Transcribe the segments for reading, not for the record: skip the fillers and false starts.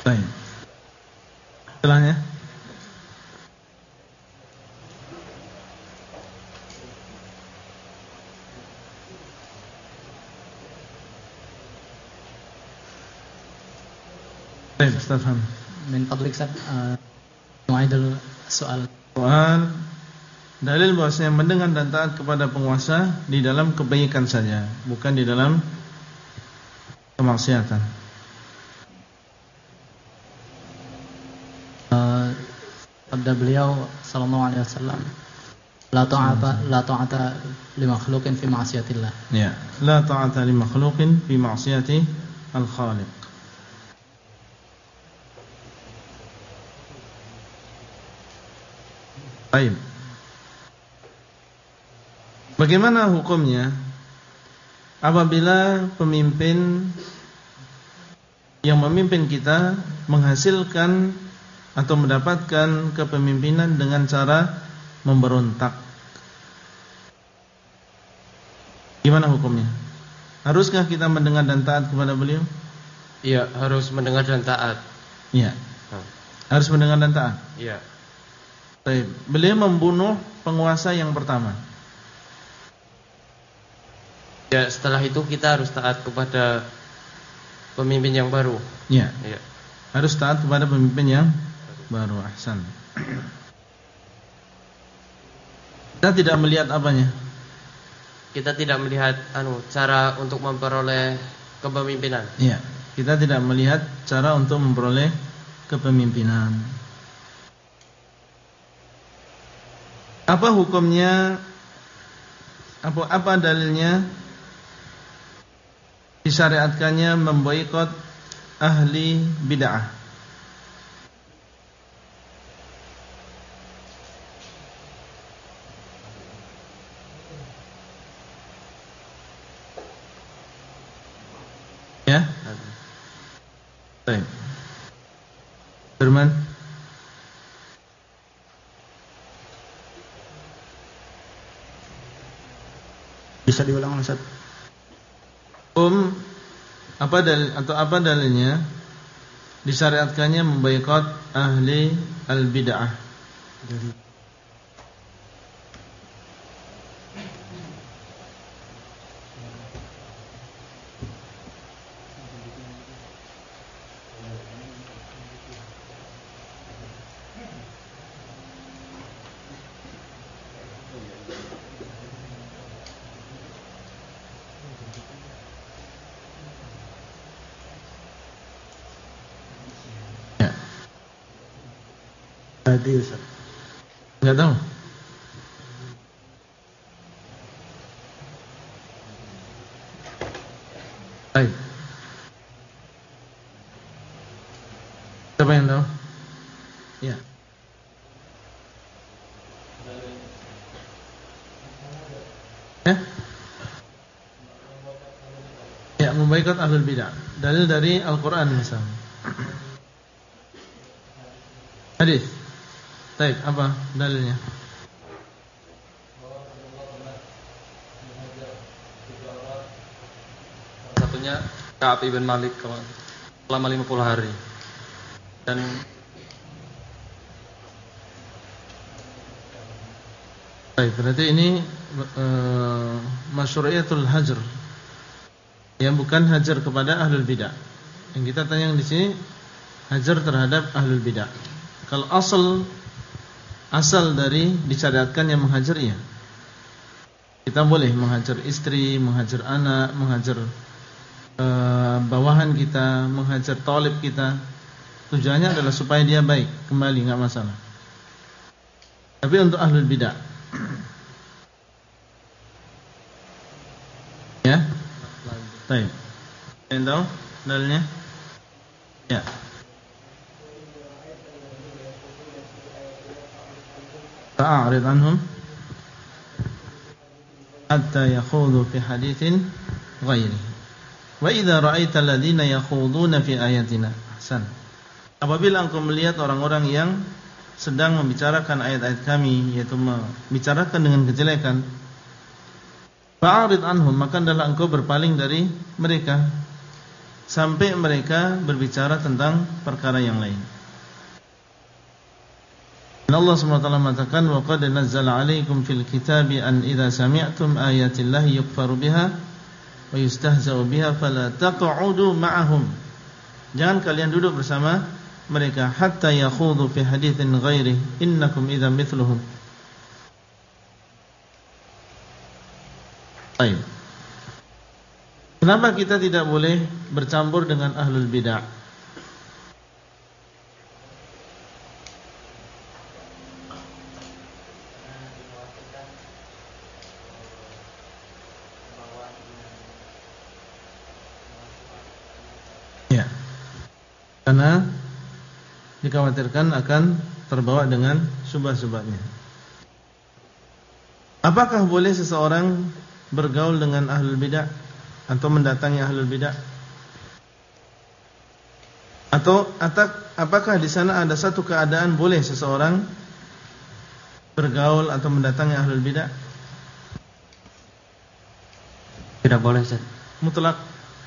Baik. Setelahnya. Baik, Ustaz Ham. Min fadlik Ustaz, nu'aidul soal. Soal dalil bahwasanya mendengar dan taat kepada penguasa di dalam kebaikan saja, bukan di dalam kemaksiatan. Sabda beliau sallallahu alaihi wasallam, la ta'ata li makhluqin fi ma'siyatillah. Ya, la ta'ata li makhluqin fi ma'siyati al-khaliq. Baik. Bagaimana hukumnya apabila pemimpin yang memimpin kita menghasilkan atau mendapatkan kepemimpinan dengan cara memberontak? Gimana hukumnya? Haruskah kita mendengar dan taat kepada beliau? Iya, harus mendengar dan taat. Iya. Harus mendengar dan taat. Iya. Baik. Beliau membunuh penguasa yang pertama. Ya, setelah itu kita harus taat kepada pemimpin yang baru. Iya. Iya. Harus taat kepada pemimpin yang baru. Ahsan. Kita tidak melihat apanya? Kita tidak melihat cara untuk memperoleh kepemimpinan. Iya. Kita tidak melihat cara untuk memperoleh kepemimpinan. Apa hukumnya? Apa dalilnya disyariatkannya memboikot ahli bid'ah? Ya? Baik. Firman. Bisa diulang Ustaz? Apa dalilnya disyariatkannya memboikot ahli al-bid'ah? Tadi Ustaz. Enggak tahu. Baik. Siapa yang tahu? Ya. Ya. Ya, memboikot ahlul bid'ah. Dalil dari Al-Qur'an misalnya. Hadis. Baik, apa dalilnya? Satunya Ka'ab ibn Malik selama 50 hari. Dan baik, berarti ini masyru'iyatul hajar. Ya, bukan hajar kepada ahlul bidah. Yang kita tanya di sini hajar terhadap ahlul bidah. Kalau asal dari disyariatkan yang menghajar, iya. Kita boleh menghajar istri, menghajar anak, menghajar bawahan kita, menghajar talib kita. Tujuannya adalah supaya dia baik, kembali, enggak masalah. Tapi untuk ahlul bidah, ya. Baik. Yang tahu dalilnya? Ya. Fa'arid anhum hatta yakhudhu fi haditsin ghairi. Wa idza ra'aita alladziina yakhuduna fi ayatina. Ahsan. Apabila engkau melihat orang-orang yang sedang membicarakan ayat-ayat kami, yaitu membicarakan dengan kejelekan, fa'arid anhum, maka hendaklah engkau berpaling dari mereka. sampai mereka berbicara tentang perkara yang lain. Dan Allah SWT mengatakan, wa qad nazzala 'alaikum fil kitabi an idza sami'tum ayatillahi yukfaru biha wa yustahza'u biha fala taq'udu ma'ahum. Jangan kalian duduk bersama mereka hatta yakhudhu fi haditsin ghairi innakum idzan mithluhum. Baik. Kenapa kita tidak boleh bercampur dengan ahlul bidah? Ya. Karena dikhawatirkan akan terbawa dengan syubhat-syubhatnya. Apakah boleh seseorang bergaul dengan ahlul bidah atau mendatangi ahlul bidah? Atau apakah di sana ada satu keadaan boleh seseorang bergaul atau mendatangi ahlul bidah? Tidak boleh, Ustaz. Mutlak.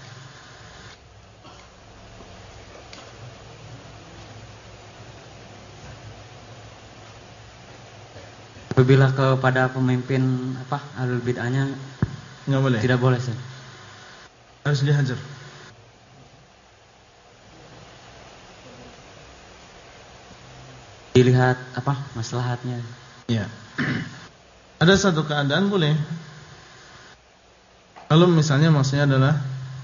Apabila kepada pemimpin ahlul bid'ahnya Enggak boleh. tidak boleh, Ustaz. Harus dihajar. Dilihat maslahatnya. Ya. Ada satu keadaan boleh. Kalau misalnya maksudnya adalah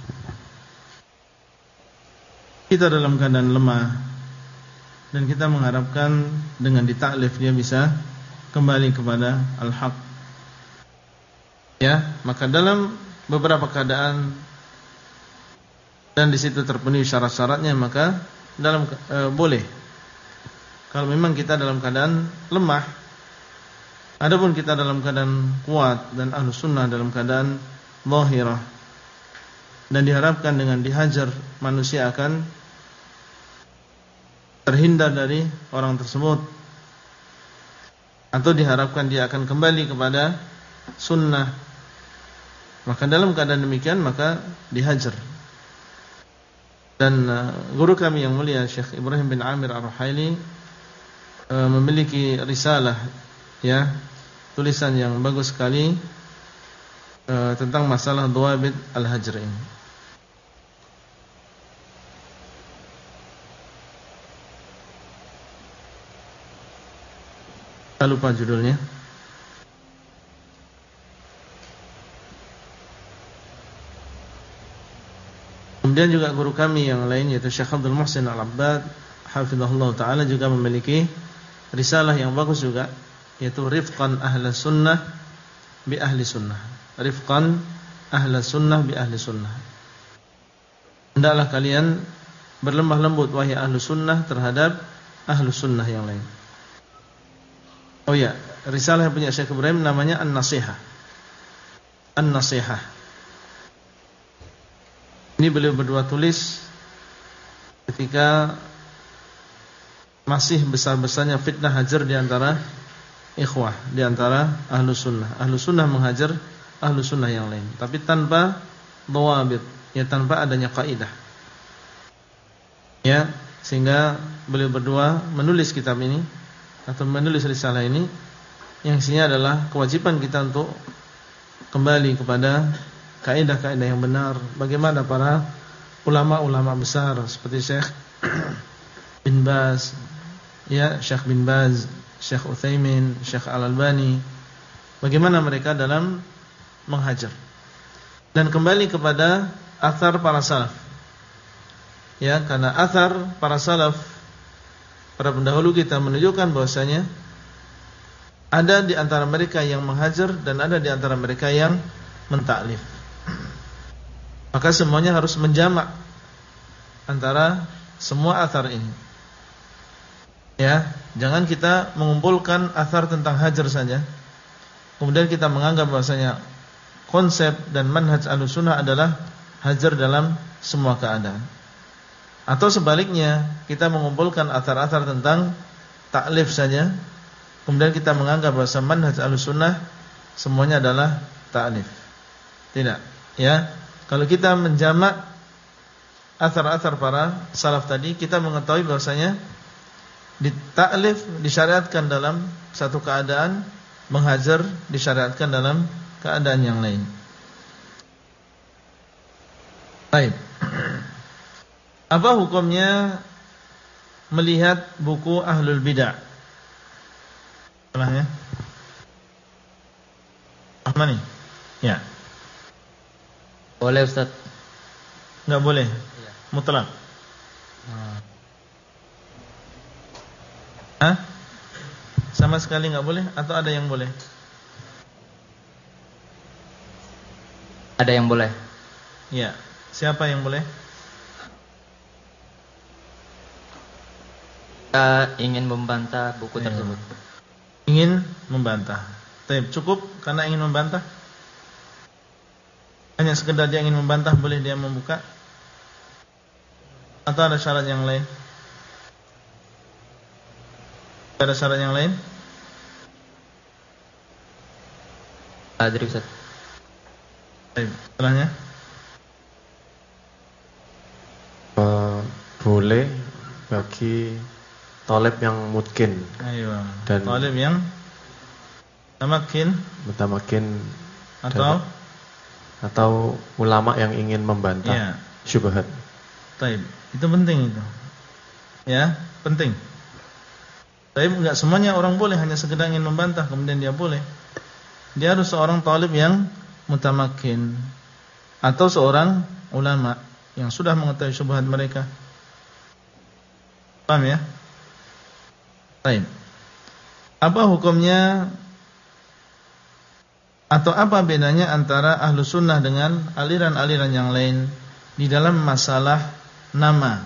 kita dalam keadaan lemah dan kita mengharapkan dengan ditaklif dia bisa kembali kepada al-haq. Ya, maka dalam beberapa keadaan dan di situ terpenuhi syarat-syaratnya, maka boleh. Kalau memang kita dalam keadaan lemah, adapun kita dalam keadaan kuat dan ahlus sunnah dalam keadaan zahirah, dan diharapkan dengan dihajar manusia akan terhindar dari orang tersebut, atau diharapkan dia akan kembali kepada sunnah, maka dalam keadaan demikian maka dihajar. Dan guru kami yang mulia Syekh Ibrahim bin Amir Ar-Ruhaili memiliki risalah, ya, tulisan yang bagus sekali tentang masalah dhawabit al-hajr ini. Saya lupa judulnya. Kemudian juga guru kami yang lain yaitu Syekh Abdul Muhsin Al-Abbad hafizahullah ta'ala juga memiliki risalah yang bagus juga, yaitu Rifqan Ahli Sunnah bi Ahli Sunnah. Rifqan Ahli Sunnah bi Ahli Sunnah. Hendaklah kalian berlemah lembut wahai ahlu sunnah terhadap ahlu sunnah yang lain. Oh ya, risalah yang punya Syekh Ibrahim namanya An-Nasihah. An-Nasihah. Ini beliau berdua tulis ketika masih besar-besarnya fitnah hajar di antara ikhwah, di antara ahlu sunnah. Ahlu sunnah menghajar ahlu sunnah yang lain, tapi tanpa dhawabit, ya, tanpa adanya kaidah. Ya, sehingga beliau berdua menulis kitab ini atau menulis risalah ini yang isinya adalah kewajiban kita untuk kembali kepada kaidah-kaidah yang benar, bagaimana para ulama-ulama besar seperti Syekh bin Baz, ya, Syekh bin Baz, Syekh Utsaimin, Syekh Al-Albani, bagaimana mereka dalam menghajar, dan kembali kepada athar para salaf. Ya, karena athar para salaf, para pendahulu kita menunjukkan bahwasanya ada di antara mereka yang menghajar dan ada di antara mereka yang mentaklif. Maka semuanya harus menjamak antara semua athar ini. Ya, jangan kita mengumpulkan athar tentang hajar saja, kemudian kita menganggap bahwasanya konsep dan manhaj Ahlussunnah adalah hajar dalam semua keadaan. Atau sebaliknya, kita mengumpulkan athar-athar tentang taklif saja, kemudian kita menganggap bahwa manhaj Ahlussunnah semuanya adalah taklif. Tidak, ya. Kalau kita menjamak athar-athar para salaf tadi, kita mengetahui bahwasanya ditaklif disyariatkan dalam satu keadaan, menghajar disyariatkan dalam keadaan yang lain. Baik. Apa hukumnya melihat buku Ahlul Bidah? Salahnya? Ahmani? Ya. Boleh Ustaz. Enggak boleh. Iya. Mutlak. Hah? Sama sekali enggak boleh atau ada yang boleh? Ada yang boleh. Ya. Siapa yang boleh? Kita ingin membantah buku tersebut. Ingin membantah. Tapi cukup karena ingin membantah? Hanya sekedar dia ingin membantah, boleh dia membuka? Atau ada syarat yang lain? Ada syarat yang lain? Adri Ustaz. Baik, setelahnya. Boleh bagi talib yang mungkin Ayo. dan Talib yang mutamakin atau ulama yang ingin membantah ya. syubhat. Baik, itu penting itu. Ya, penting. Tapi enggak semuanya orang boleh, hanya sekedar ingin membantah kemudian dia boleh. Dia harus seorang talib yang mutamakin atau seorang ulama yang sudah mengetahui syubhat mereka. Paham ya? Baik. Apa hukumnya atau apa bedanya antara ahlu sunnah dengan aliran-aliran yang lain di dalam masalah nama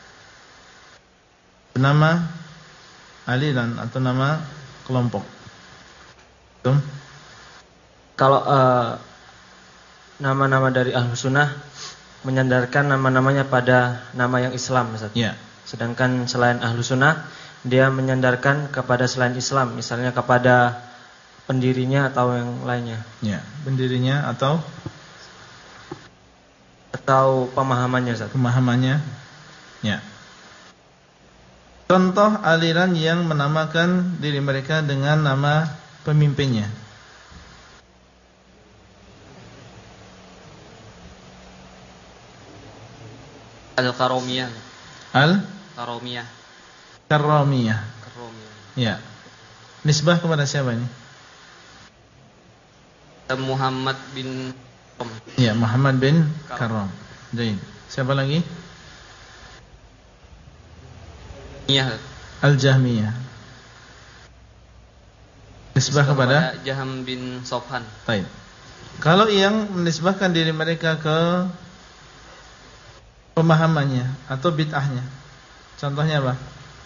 aliran atau nama kelompok? Betul? Kalau nama-nama dari ahlu sunnah menyandarkan nama-namanya pada nama yang Islam, Ustaz. Ya. Sedangkan selain ahlu sunnah, dia menyandarkan kepada selain Islam, misalnya kepada pendirinya atau yang lainnya. Ya, pendirinya atau pemahamannya, Ustaz. Pemahamannya. Ya. Contoh aliran yang menamakan diri mereka dengan nama pemimpinnya. Al-Karomiyah. Karomiyah. Karomiyah. Ya. Nisbah kepada siapa ini? Muhammad bin Karom. Ya, Muhammad bin Karom. Jadi, siapa lagi? Iya. Al-Jahmiyah. Nisbah kepada Jaham bin Sofhan. Baik. Kalau yang menisbahkan diri mereka ke pemahamannya atau bid'ahnya, contohnya apa?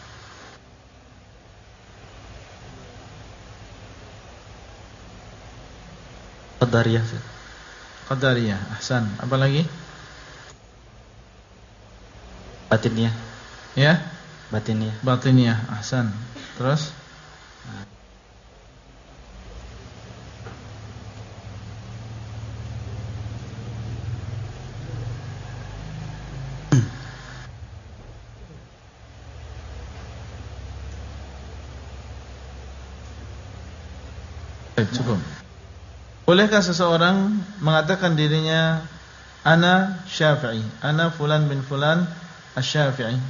Qadariyah. Qadariyah. Ahsan. Apa lagi? Batiniyah. Ya? Batiniyah. Ahsan. Terus? Cukup. Bolehkah seseorang mengatakan dirinya ana Syafi'i, ana fulan bin fulan asy-Syafi'i?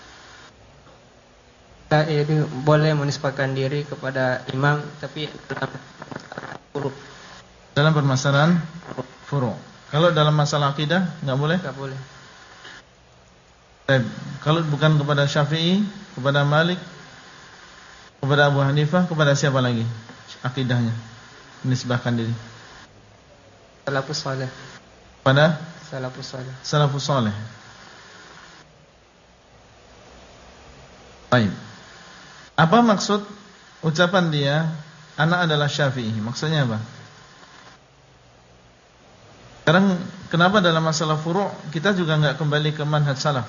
Ini boleh menisbahkan diri kepada imam, tapi dalam permasalahan furu'. Kalau dalam masalah akidah enggak boleh? Enggak boleh. Kalau bukan kepada Syafi'i, kepada Malik, kepada Abu Hanifah, kepada siapa lagi akidahnya menisbahkan diri? Salafus saleh. Pada salafus saleh. Baik. Apa maksud ucapan dia anak adalah Syafi'i? Maksudnya apa? Sekarang kenapa dalam masalah furu' kita juga enggak kembali ke manhaj salaf?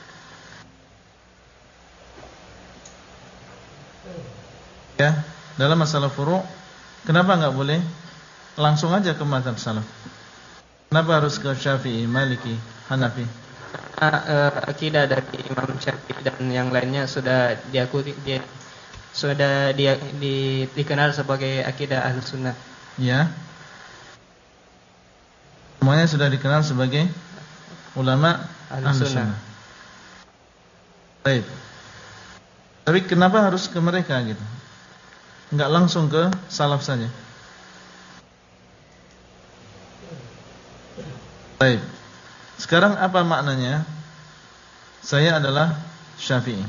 Ya, dalam masalah furu' kenapa enggak boleh langsung aja ke mazhab salaf? Kenapa harus ke Syafi'i, Maliki, Hanafi? akidah dari Imam Syafi'i dan yang lainnya sudah dikenal sebagai akidah Ahlus Sunnah. Ya. Semuanya sudah dikenal sebagai ulama Ahlus Sunnah. Baik. Tapi kenapa harus ke mereka gitu? Enggak langsung ke salaf saja. Baik. Sekarang apa maknanya? Saya adalah Syafi'i.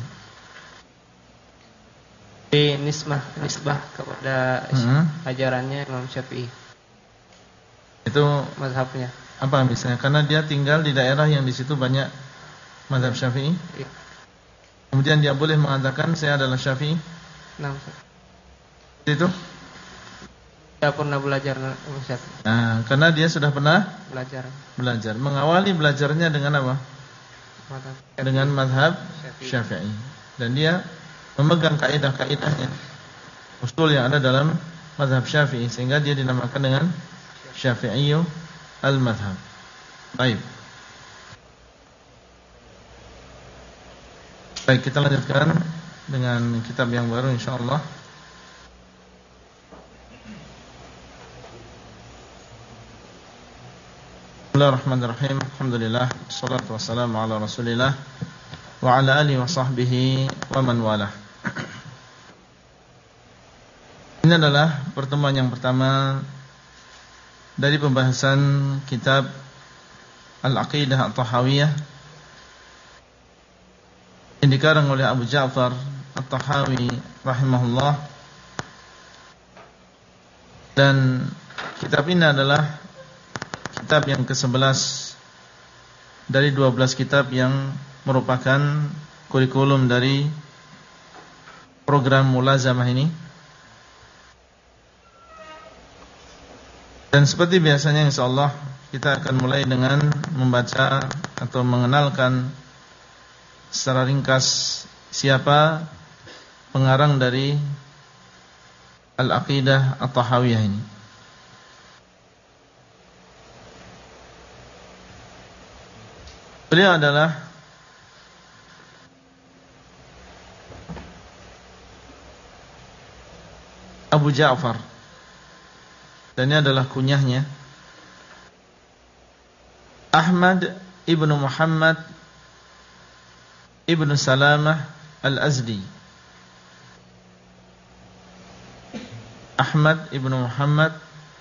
Di nisbah kepada ajarannya Imam Syafi'i. Itu mazhabnya. Apa misalnya? Karena dia tinggal di daerah yang di situ banyak mazhab Syafi'i. Iya. Kemudian dia boleh mengatakan saya adalah Syafi'i. Nah, itu dia pernah belajar Imam Syafi'i. Nah, karena dia sudah pernah belajar. Mengawali belajarnya dengan apa? Dengan mazhab Syafi'i. Dan dia memegang kaidah-kaidahnya, usul yang ada dalam mazhab Syafi'i, sehingga dia dinamakan dengan Syafi'iyyu al-mazhab. Baik. Baik, kita lanjutkan dengan kitab yang baru insyaallah. Bismillahirrahmanirrahim. Alhamdulillah, wassalatu wassalamu ala Rasulillah wa ala alihi wa sahbihi wa man walah. Ini adalah pertemuan yang pertama dari pembahasan kitab Al-Aqidah At-Tahawiyah yang dikarang oleh Abu Ja'far At-Tahawi rahimahullah. Dan kitab ini adalah kitab yang ke-11 dari 12 kitab yang merupakan kurikulum dari program mulazamah ini. Dan seperti biasanya insyaallah kita akan mulai dengan membaca atau mengenalkan secara ringkas siapa pengarang dari Al-Aqidah At-Tahawiyah ini. Beliau adalah Abu Ja'far, dan ini adalah kunyahnya, Ahmad ibnu Muhammad ibnu Salamah al-Azdi. Ahmad ibnu Muhammad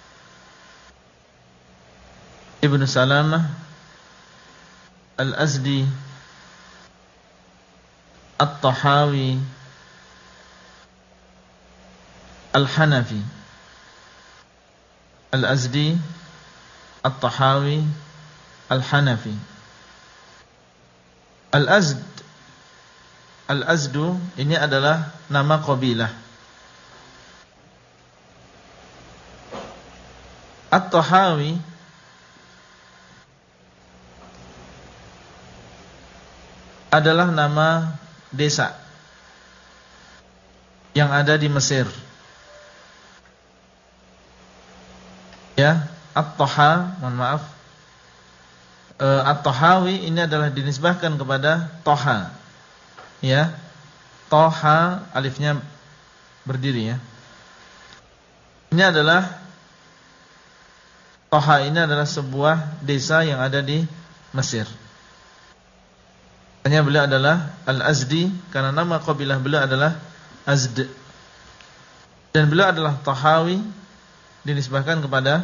ibnu Salamah al-Azdi At-Tahawi Al-Hanafi. Al-Azdi At-Tahawi Al-Hanafi. Al-Azd, Al-Azdu ini adalah nama qabilah. At-Tahawi adalah nama desa yang ada di Mesir. Ya, At-Taha, mohon maaf. At-Tahawi ini adalah dinisbahkan kepada Toha. Ya. Toha, alifnya berdiri ya. Ini adalah Toha ini adalah sebuah desa yang ada di Mesir. Hanya beliau adalah Al-Azdi karena nama qabilah beliau adalah Azd. Dan beliau adalah Tahawi, dinisbahkan kepada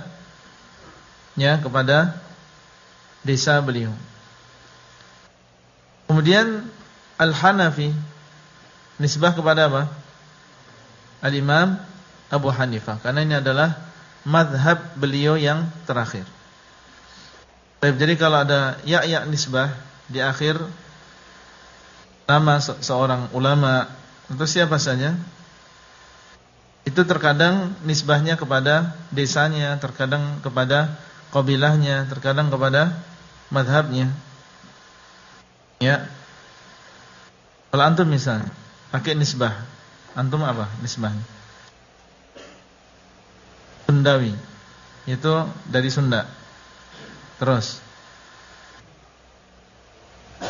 desa beliau. Kemudian Al-Hanafi nisbah kepada apa? Al-Imam Abu Hanifah, karena ini adalah mazhab beliau yang terakhir. Baik, jadi kalau ada ya nisbah di akhir nama seorang ulama atau siapa saja, itu terkadang nisbahnya kepada desanya, terkadang kepada qabilahnya, terkadang kepada madhabnya. Ya. Kalau antum misalnya pakai nisbah, antum apa nisbahnya? Sundawi, itu dari Sunda. Terus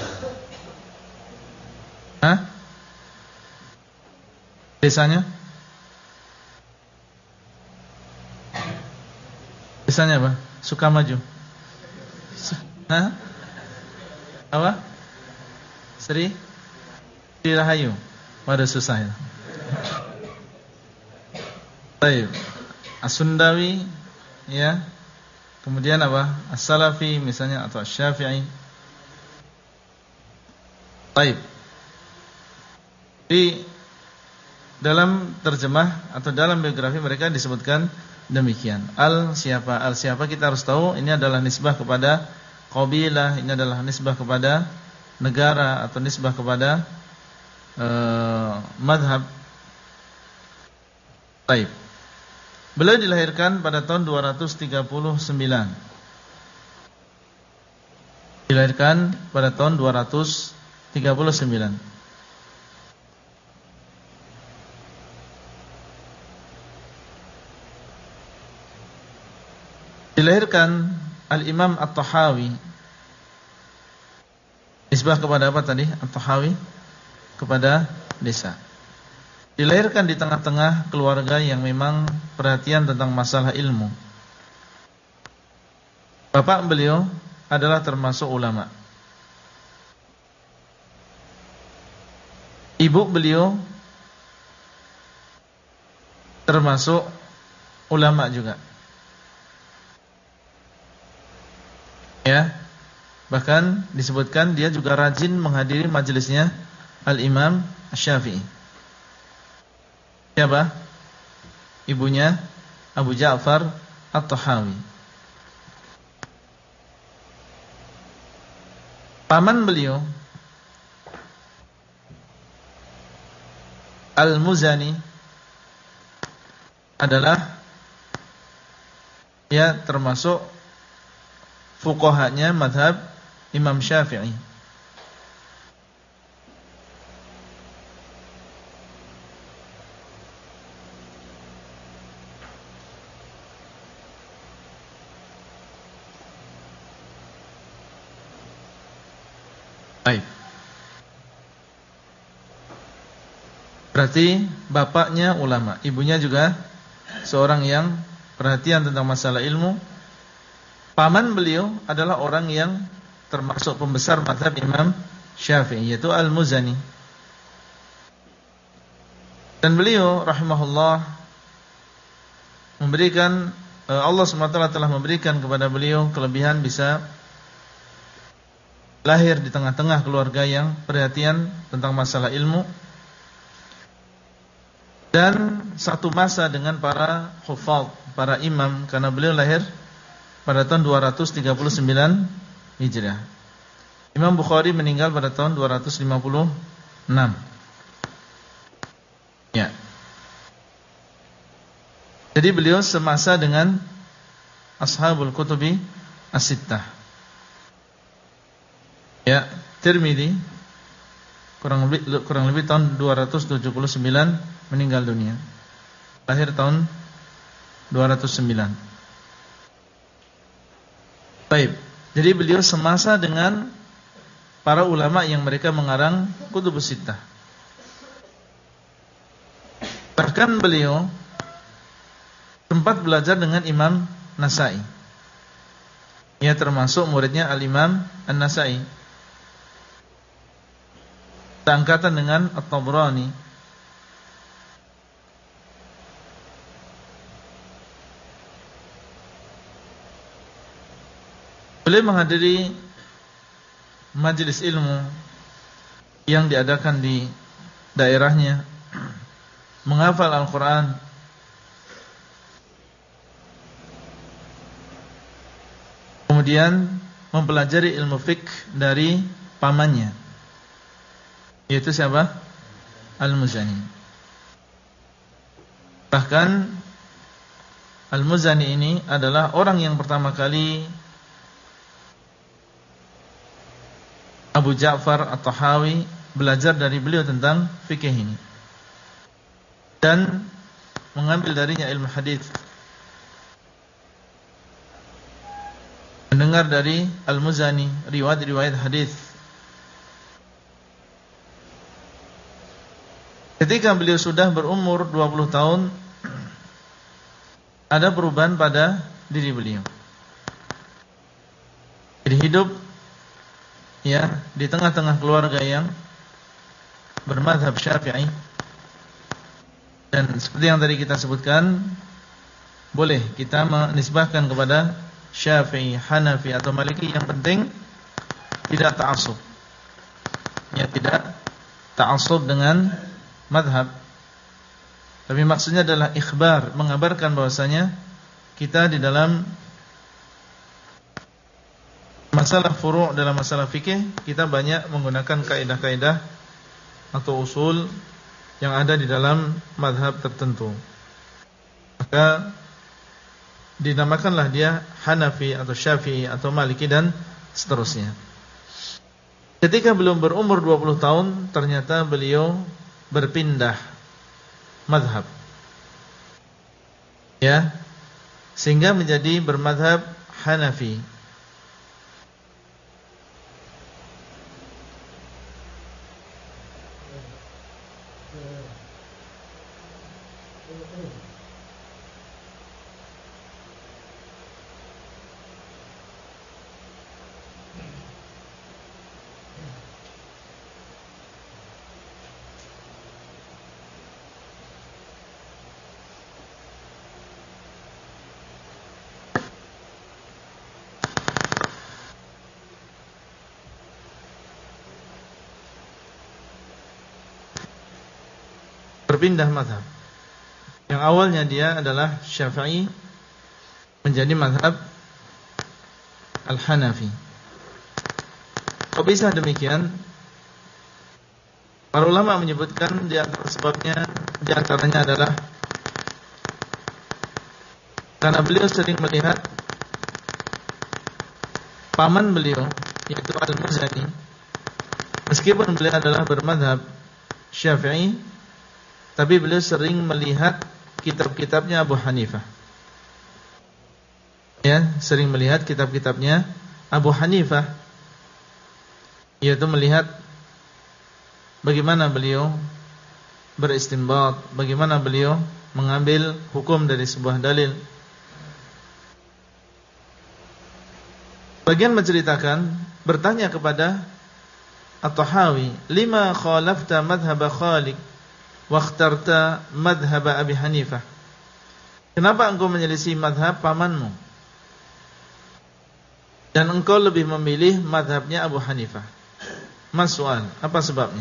Desanya? Desanya apa? Sukamaju. Hah? Apa? Sri Rahayu. Waduh susah ya. Baik. As-Sundawi, ya. Kemudian apa? As-Salafi misalnya atau Asy-Syafi'i. Baik. Di dalam terjemah atau dalam biografi mereka disebutkan demikian. Al-siapa kita harus tahu ini adalah nisbah kepada qabilah, ini adalah nisbah kepada negara atau nisbah kepada madhab. Baik. Beliau dilahirkan pada tahun 239. Dilahirkan pada tahun 239. Dilahirkan Al-Imam At-Tahawi. Nisbah kepada apa tadi? At-Tahawi kepada desa. Dilahirkan di tengah-tengah keluarga yang memang perhatian tentang masalah ilmu. Bapak beliau adalah termasuk ulama. Ibu beliau termasuk ulama juga. Ya, bahkan disebutkan dia juga rajin menghadiri majelisnya Al-Imam Asy-Syafi'i. Siapa? Ibunya Abu Ja'far At-Tahawi. Paman beliau Al-Muzani adalah ya termasuk fuqahanya mazhab Imam Syafi'i. Baik. Berarti bapaknya ulama, ibunya juga seorang yang perhatian tentang masalah ilmu. Paman beliau adalah orang yang termasuk pembesar mazhab Imam Syafi'i, yaitu Al-Muzani. Dan beliau rahimahullah memberikan, Allah SWT telah memberikan kepada beliau kelebihan bisa lahir di tengah-tengah keluarga yang perhatian tentang masalah ilmu, dan satu masa dengan para hufadz, para imam, karena beliau lahir pada tahun 239 Hijriah. Imam Bukhari meninggal pada tahun 256. Ya. Jadi beliau semasa dengan Ashabul Kutubi As-Sittah. Ya, Tirmidzi kurang lebih tahun 279 meninggal dunia. Lahir tahun 209. Baik. Jadi beliau semasa dengan para ulama yang mereka mengarang Kutubus Sittah. Bahkan beliau sempat belajar dengan Imam Nasa'i. Ia termasuk muridnya Al-Imam An-Nasa'i. Seangkatan dengan At-Tabrani. Beliau menghadiri majelis ilmu yang diadakan di daerahnya, menghafal Al-Quran, kemudian mempelajari ilmu fiqh dari pamannya, yaitu siapa? Al-Muzani. Bahkan Al-Muzani ini adalah orang yang pertama kali Abu Ja'far At-Tahawi belajar dari beliau tentang fikih ini dan mengambil darinya ilmu hadis. Mendengar dari Al-Muzani riwayat-riwayat hadis. Ketika beliau sudah berumur 20 tahun, ada perubahan pada diri beliau. Jadi hidup ya di tengah-tengah keluarga yang bermadzhab Syafi'i. Dan seperti yang tadi kita sebutkan, boleh kita menisbahkan kepada Syafi'i, Hanafi atau Maliki, yang penting tidak ta'assub. Ya, tidak ta'assub dengan madhab. Tapi maksudnya adalah ikhbar, mengabarkan bahwasanya kita di dalam masalah furu', dalam masalah fikih, kita banyak menggunakan kaidah-kaidah atau usul yang ada di dalam madhab tertentu. Maka dinamakanlah dia Hanafi atau Syafi'i atau Maliki dan seterusnya. Ketika belum berumur 20 tahun, ternyata beliau berpindah madhab, ya, sehingga menjadi bermadhab Hanafi. Berpindah mazhab. Yang awalnya dia adalah Syafi'i menjadi mazhab Al-Hanafi. Kok bisa demikian? Para ulama menyebutkan di antara sebabnya, di antaranya adalah karena beliau sering melihat paman beliau, yaitu Al-Muzani, meskipun beliau adalah bermazhab Syafi'i, tapi beliau sering melihat kitab-kitabnya Abu Hanifah. Ya, sering melihat kitab-kitabnya Abu Hanifah, yaitu melihat bagaimana beliau beristinbat, bagaimana beliau mengambil hukum dari sebuah dalil. Bagian menceritakan, bertanya kepada At-Tahawi, lima khalafta madhhab Khalik wakhtarta madhhab Abi Hanifah. Kenapa engkau menyelisih madhab pamanmu dan engkau lebih memilih madhabnya Abu Hanifah? Mas'al, apa sebabnya?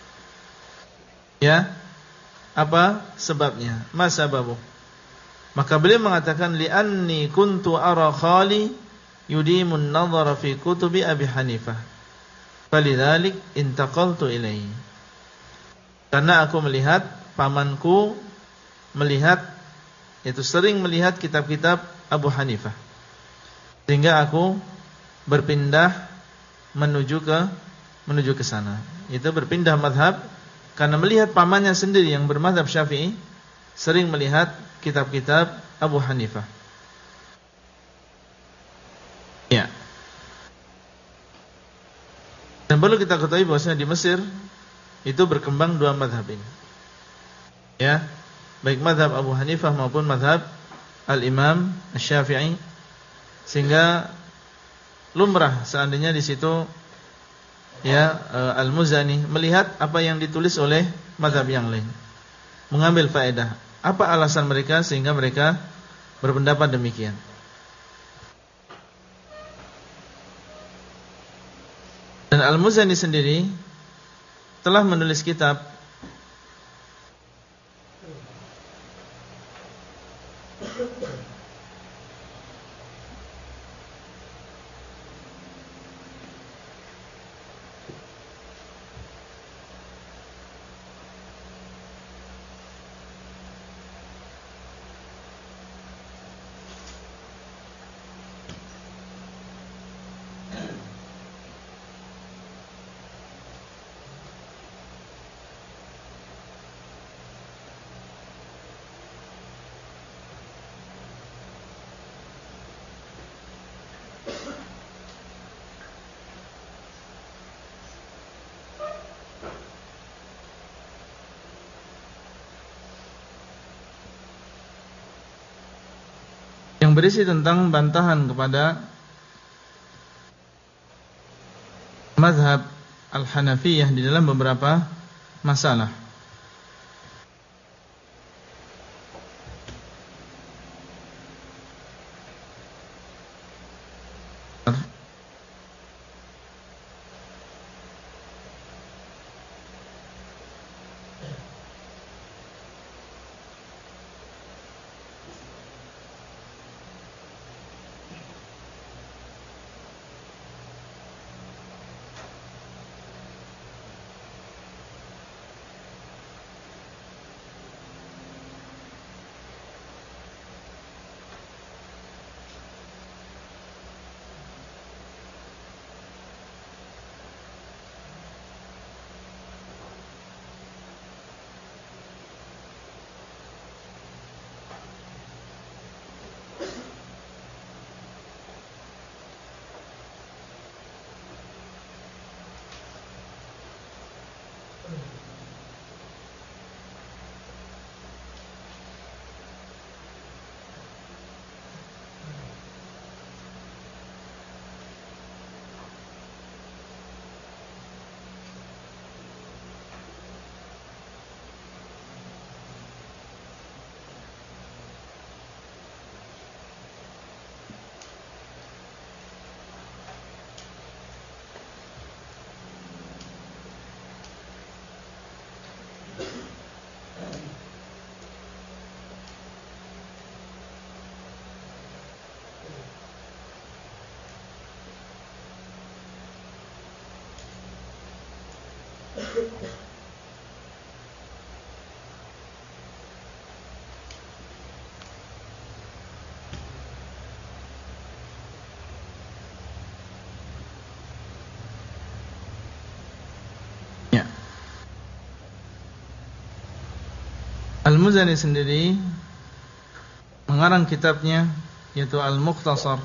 Ya, apa sebabnya? Masababu? Maka beliau mengatakan, li'anni kuntu ara khali yudimun nadhara fi kutubi Abi Hanifah, falidzalik intaqaltu ilaihi. Karena aku melihat pamanku melihat, yaitu sering melihat kitab-kitab Abu Hanifah, sehingga aku berpindah menuju ke sana. Itu berpindah madhab karena melihat pamannya sendiri yang bermadhab Syafi'i sering melihat kitab-kitab Abu Hanifah. Ya. Dan perlu kita ketahui bahwasanya di Mesir itu berkembang dua madhab ini, ya, baik madhab Abu Hanifah maupun madhab Al-Imam Syafi'i, sehingga lumrah seandainya di situ, ya, Al-Muzani melihat apa yang ditulis oleh madhab yang lain, mengambil faedah apa alasan mereka sehingga mereka berpendapat demikian. Dan Al-Muzani sendiri telah menulis kitab yang berisi tentang bantahan kepada mazhab Al-Hanafiyah di dalam beberapa masalah. Al-Muzani sendiri mengarang kitabnya yaitu Al-Mukhtasar,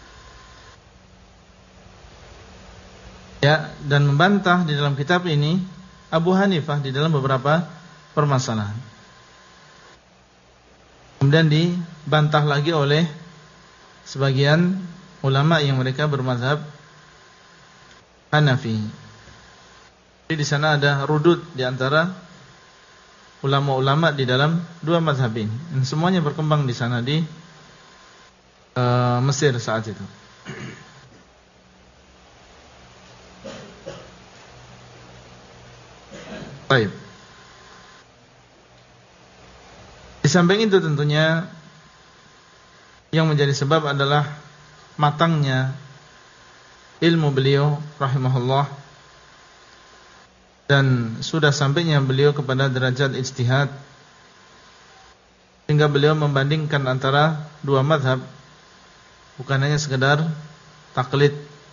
ya, dan membantah di dalam kitab ini Abu Hanifah di dalam beberapa permasalahan. Kemudian dibantah lagi oleh sebagian ulama yang mereka bermazhab Hanafi. Jadi di sana ada rudud di antara ulama-ulama di dalam dua mazhab ini. Dan semuanya berkembang di sana di Mesir saat itu. Baik. Di samping itu tentunya yang menjadi sebab adalah matangnya ilmu beliau rahimahullah, dan sudah sampainya beliau kepada derajat ijtihad sehingga beliau membandingkan antara dua mazhab, bukan hanya sekedar taklid.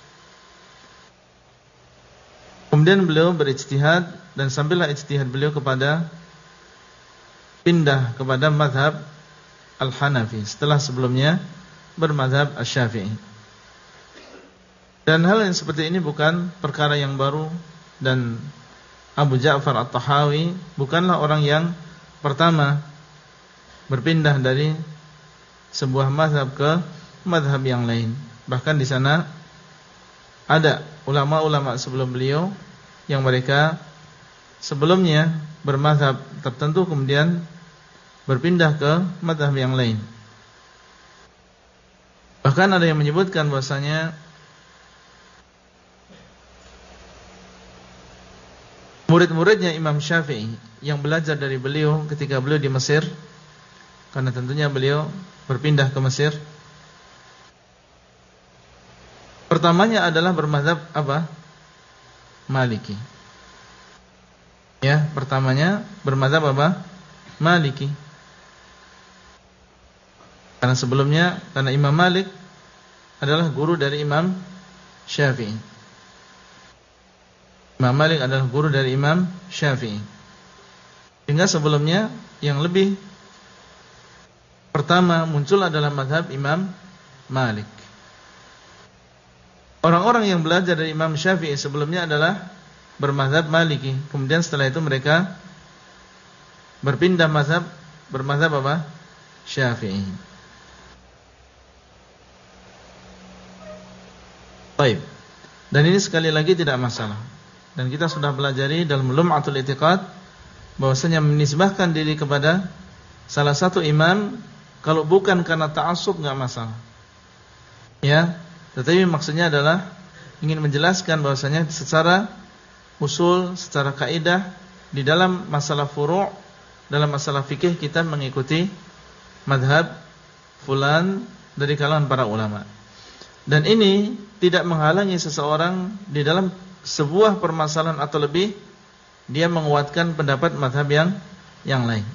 Kemudian beliau berijtihad, dan sampailah ijtihad beliau kepada pindah kepada mazhab Al-Hanafi setelah sebelumnya bermazhab Asy-Syafi'i. Dan hal yang seperti ini bukan perkara yang baru, dan Abu Ja'far At-Tahawi bukanlah orang yang pertama berpindah dari sebuah mazhab ke mazhab yang lain. Bahkan di sana ada ulama-ulama sebelum beliau yang mereka sebelumnya bermazhab tertentu kemudian berpindah ke mazhab yang lain. Bahkan ada yang menyebutkan bahwasanya murid-muridnya Imam Syafi'i yang belajar dari beliau ketika beliau di Mesir, karena tentunya beliau berpindah ke Mesir, pertamanya adalah bermazhab apa? Maliki. Ya, pertamanya bermazhab apa? Maliki. Karena sebelumnya, karena Imam Malik adalah guru dari Imam Syafi'i. Imam Malik adalah guru dari Imam Syafi'i. Sehingga sebelumnya yang lebih pertama muncul adalah mazhab Imam Malik. Orang-orang yang belajar dari Imam Syafi'i sebelumnya adalah bermazhab Maliki. Kemudian setelah itu mereka berpindah mazhab, bermazhab apa? Syafi'i. Baik. Dan ini sekali lagi tidak masalah. Dan kita sudah pelajari dalam Lum'atul I'tiqad bahwasanya menisbahkan diri kepada salah satu imam kalau bukan karena ta'assub enggak masalah. Ya, tetapi maksudnya adalah ingin menjelaskan bahwasanya secara usul, secara kaidah di dalam masalah furu', dalam masalah fikih kita mengikuti madhab fulan dari kalangan para ulama. Dan ini tidak menghalangi seseorang di dalam sebuah permasalahan atau lebih dia menguatkan pendapat madhab yang lain.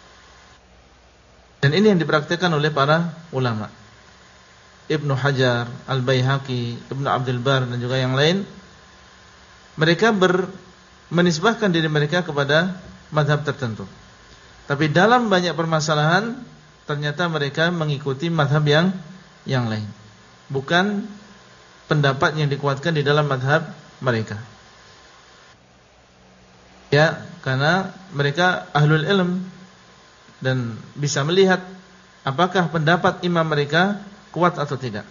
Dan ini yang dipraktikkan oleh para ulama. Ibnu Hajar, Al-Baihaqi, Ibnu Abdul Bar dan juga yang lain. Mereka menisbahkan diri mereka kepada madhab tertentu. Tapi dalam banyak permasalahan ternyata mereka mengikuti madhab yang lain, bukan pendapat yang dikuatkan di dalam madhab mereka. Ya, karena mereka ahlul ilm dan bisa melihat apakah pendapat imam mereka kuat atau tidak.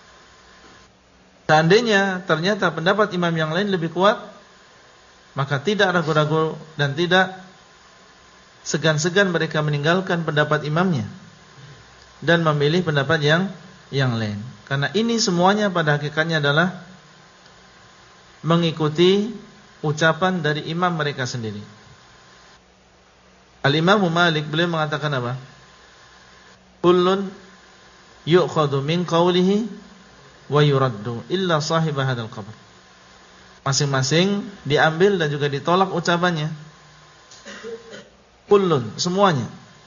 Seandainya ternyata pendapat imam yang lain lebih kuat, maka tidak ragu-ragu dan tidak segan-segan mereka meninggalkan pendapat imamnya dan memilih pendapat yang lain. Karena ini semuanya pada hakikatnya adalah mengikuti ucapan dari imam mereka sendiri. Al-Imam Malik beliau mengatakan apa? Kullun yu'khadhu min qawlihi wa yuraddu illa sahib hadzal qabr. Masing-masing diambil dan juga ditolak ucapannya. Kullun, semuanya.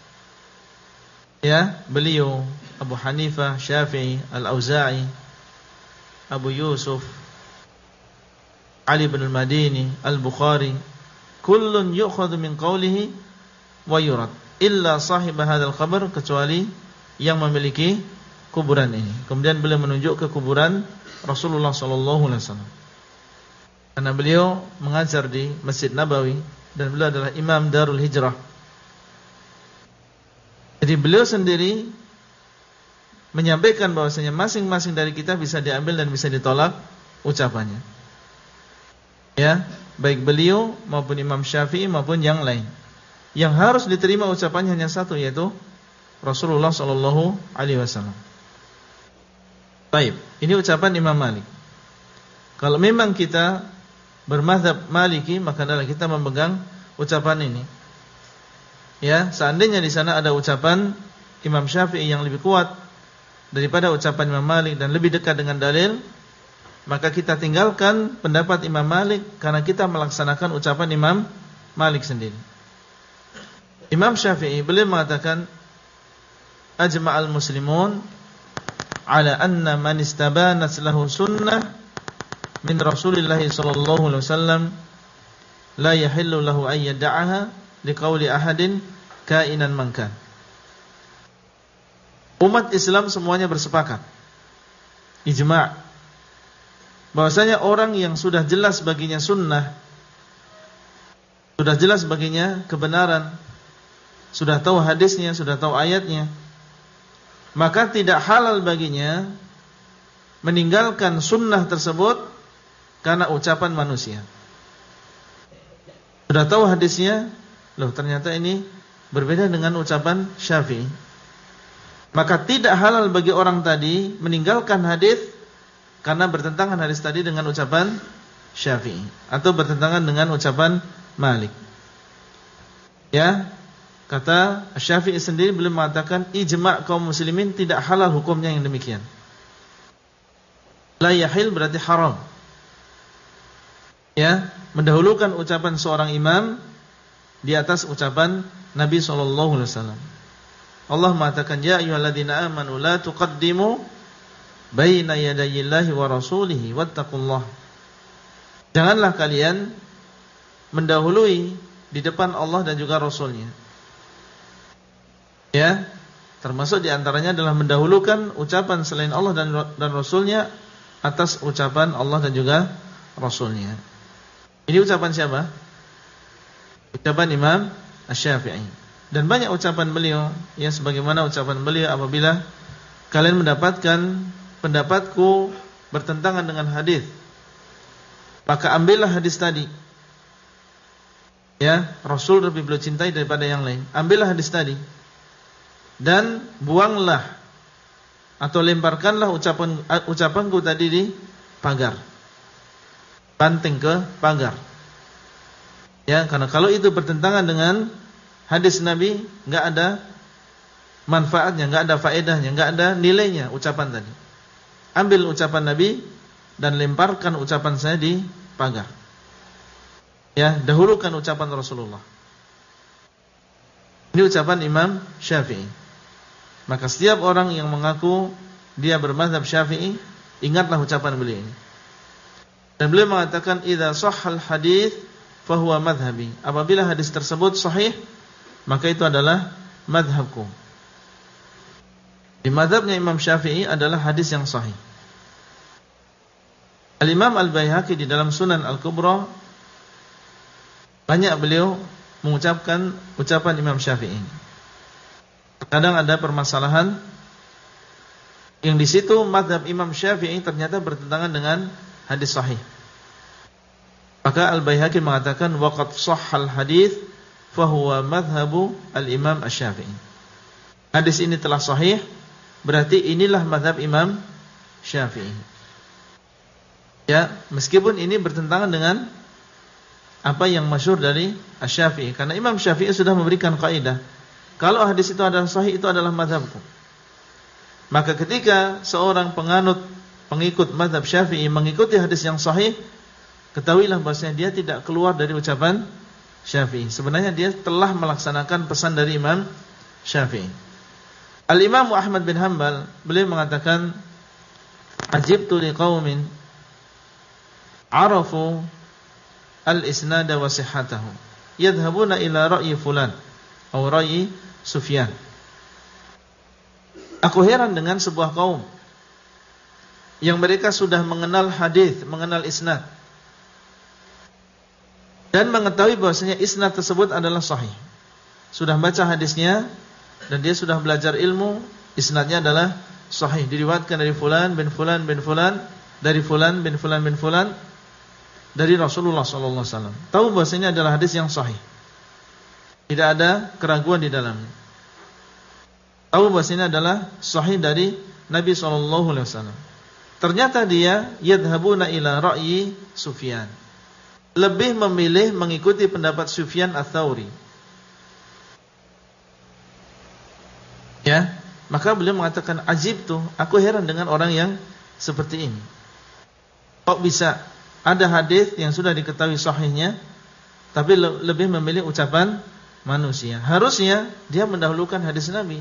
Ya, beliau, Abu Hanifah, Syafi'i, Al-Auza'i, Abu Yusuf, Ali bin Al-Madini, Al-Bukhari, kullun yu'khadhu min qawlihi wa yurad illa sahib hadzal qabr, kecuali yang memiliki kuburan ini. Kemudian beliau menunjuk ke kuburan Rasulullah sallallahu alaihi wasallam. Karena beliau mengajar di Masjid Nabawi dan beliau adalah imam Darul Hijrah. Jadi beliau sendiri menyampaikan bahwasanya masing-masing dari kita bisa diambil dan bisa ditolak ucapannya. Ya, baik beliau maupun Imam Syafi'i maupun yang lain. Yang harus diterima ucapannya hanya satu, yaitu Rasulullah sallallahu alaihi wasallam. Baik, ini ucapan Imam Malik. Kalau memang kita bermadzhab Maliki, maka adalah kita memegang ucapan ini. Ya, seandainya di sana ada ucapan Imam Syafi'i yang lebih kuat daripada ucapan Imam Malik dan lebih dekat dengan dalil, maka kita tinggalkan pendapat Imam Malik karena kita melaksanakan ucapan Imam Malik sendiri. Imam Syafi'i beliau mengatakan, ajma'al muslimun ala anna man istabanat lahu sunnah min Rasulillah sallallahu alaihi wasallam la yahillu lahu an yad'aha liqauli ahadin kainan man kan. Umat Islam semuanya bersepakat, ijma', bahwasanya orang yang sudah jelas baginya sunnah, sudah jelas baginya kebenaran, sudah tahu hadisnya, sudah tahu ayatnya, maka tidak halal baginya meninggalkan sunnah tersebut karena ucapan manusia. Sudah tahu hadisnya, loh ternyata ini berbeda dengan ucapan Syafi'i, maka tidak halal bagi orang tadi meninggalkan hadis karena bertentangan hadis tadi dengan ucapan Syafi'i atau bertentangan dengan ucapan Malik. Ya, kata Syafi'i sendiri belum mengatakan ijma' kaum muslimin tidak halal hukumnya yang demikian. La yahil berarti haram. Ya, mendahulukan ucapan seorang imam di atas ucapan Nabi sallallahu alaihi wasallam. Allah mengatakan ya ayyuhalladzina amanu la tuqaddimu baina yadayillahi wa rasulihi wattaqullah. Janganlah kalian mendahului di depan Allah dan juga Rasulnya. Ya, termasuk diantaranya adalah mendahulukan ucapan selain Allah dan Rasulnya atas ucapan Allah dan juga Rasulnya. Ini ucapan siapa? Ucapan Imam Asy-Syafi'i. Dan banyak ucapan beliau, ya sebagaimana ucapan beliau apabila kalian mendapatkan pendapatku bertentangan dengan hadis, maka ambillah hadis tadi. Ya, Rasul lebih beliau cintai daripada yang lain. Ambillah hadis tadi dan buanglah atau lemparkanlah ucapanku tadi di pagar. Banting ke pagar. Ya, karena kalau itu bertentangan dengan hadis Nabi, enggak ada manfaatnya, enggak ada faedahnya, enggak ada nilainya ucapan tadi. Ambil ucapan Nabi dan lemparkan ucapan saya di pagar. Ya, dahulukan ucapan Rasulullah. Ini ucapan Imam Syafi'i. Maka setiap orang yang mengaku dia bermadzhab Syafi'i, ingatlah ucapan beliau ini. Dan beliau mengatakan, "Idza shahhal hadits fa huwa madhhabi." Apabila hadis tersebut sahih, maka itu adalah madhabku. Di madhabnya Imam Syafi'i adalah hadis yang sahih. Al-Imam Al-Baihaqi di dalam Sunan Al-Kubra banyak beliau mengucapkan ucapan Imam Syafi'i. Kadang ada permasalahan yang di situ mazhab Imam Syafi'i ternyata bertentangan dengan hadis sahih. Maka Al-Baihaqi mengatakan waqad shahhal hadits fa huwa madhhabu al-Imam Asy-Syafi'i. Hadis ini telah sahih, berarti inilah mazhab Imam Syafi'i. Ya, meskipun ini bertentangan dengan apa yang masyhur dari Asy-Syafi'i, karena Imam Syafi'i sudah memberikan kaidah, kalau hadis itu adalah sahih, itu adalah mazhabku. Maka ketika seorang pengikut mazhab Syafi'i mengikuti hadis yang sahih, ketahuilah bahwasanya dia tidak keluar dari ucapan Syafi'i. Sebenarnya dia telah melaksanakan pesan dari Imam Syafi'i. Al-Imam Ahmad bin Hanbal beliau mengatakan, "Ajibtu liqaumin arafu al-isnada wa sihhatahu yadhhabuna ila ra'yi fulan atau ra'yi Sufyan." Aku heran dengan sebuah kaum yang mereka sudah mengenal hadis, mengenal isnad, dan mengetahui bahwasanya isnad tersebut adalah sahih. Sudah baca hadisnya dan dia sudah belajar ilmu, isnadnya adalah sahih, diriwayatkan dari fulan bin fulan bin fulan, dari fulan bin fulan bin fulan, dari Rasulullah sallallahu alaihi wasallam. Tahu bahwasanya adalah hadis yang sahih. Tidak ada keraguan di dalamnya. Tahu bahwasanya adalah sahih dari Nabi sallallahu alaihi wasallam. Ternyata dia yadhhabuna ila ra'yi Sufyan. Lebih memilih mengikuti pendapat Sufyan Ats-Tsauri. Ya, maka beliau mengatakan, "Ajibtu, aku heran dengan orang yang seperti ini. Kok bisa ada hadis yang sudah diketahui sahihnya, tapi lebih memilih ucapan manusia? Harusnya dia mendahulukan hadis Nabi.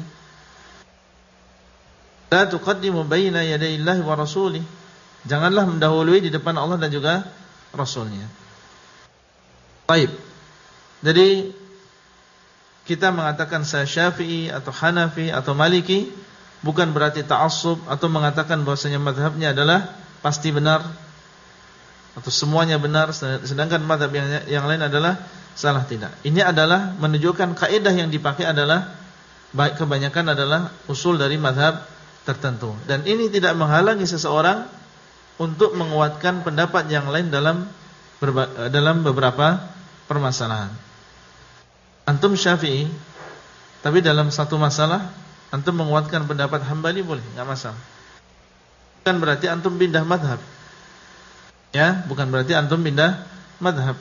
La tuqaddimu baina yadayillahi wa rasulih." Janganlah mendahului di depan Allah dan juga Rasulnya. Baik. Jadi kita mengatakan saya Syafi'i atau Hanafi atau Maliki bukan berarti ta'assub atau mengatakan bahwasanya mazhabnya adalah pasti benar atau semuanya benar, sedangkan mazhab yang lain adalah salah, tidak. Ini adalah menunjukkan kaidah yang dipakai adalah kebanyakan adalah usul dari mazhab tertentu, dan ini tidak menghalangi seseorang untuk menguatkan pendapat yang lain dalam beberapa permasalahan. Antum Syafi'i, tapi dalam satu masalah antum menguatkan pendapat Hambali boleh, enggak masalah. Bukan berarti antum pindah mazhab. Ya, bukan berarti antum pindah mazhab.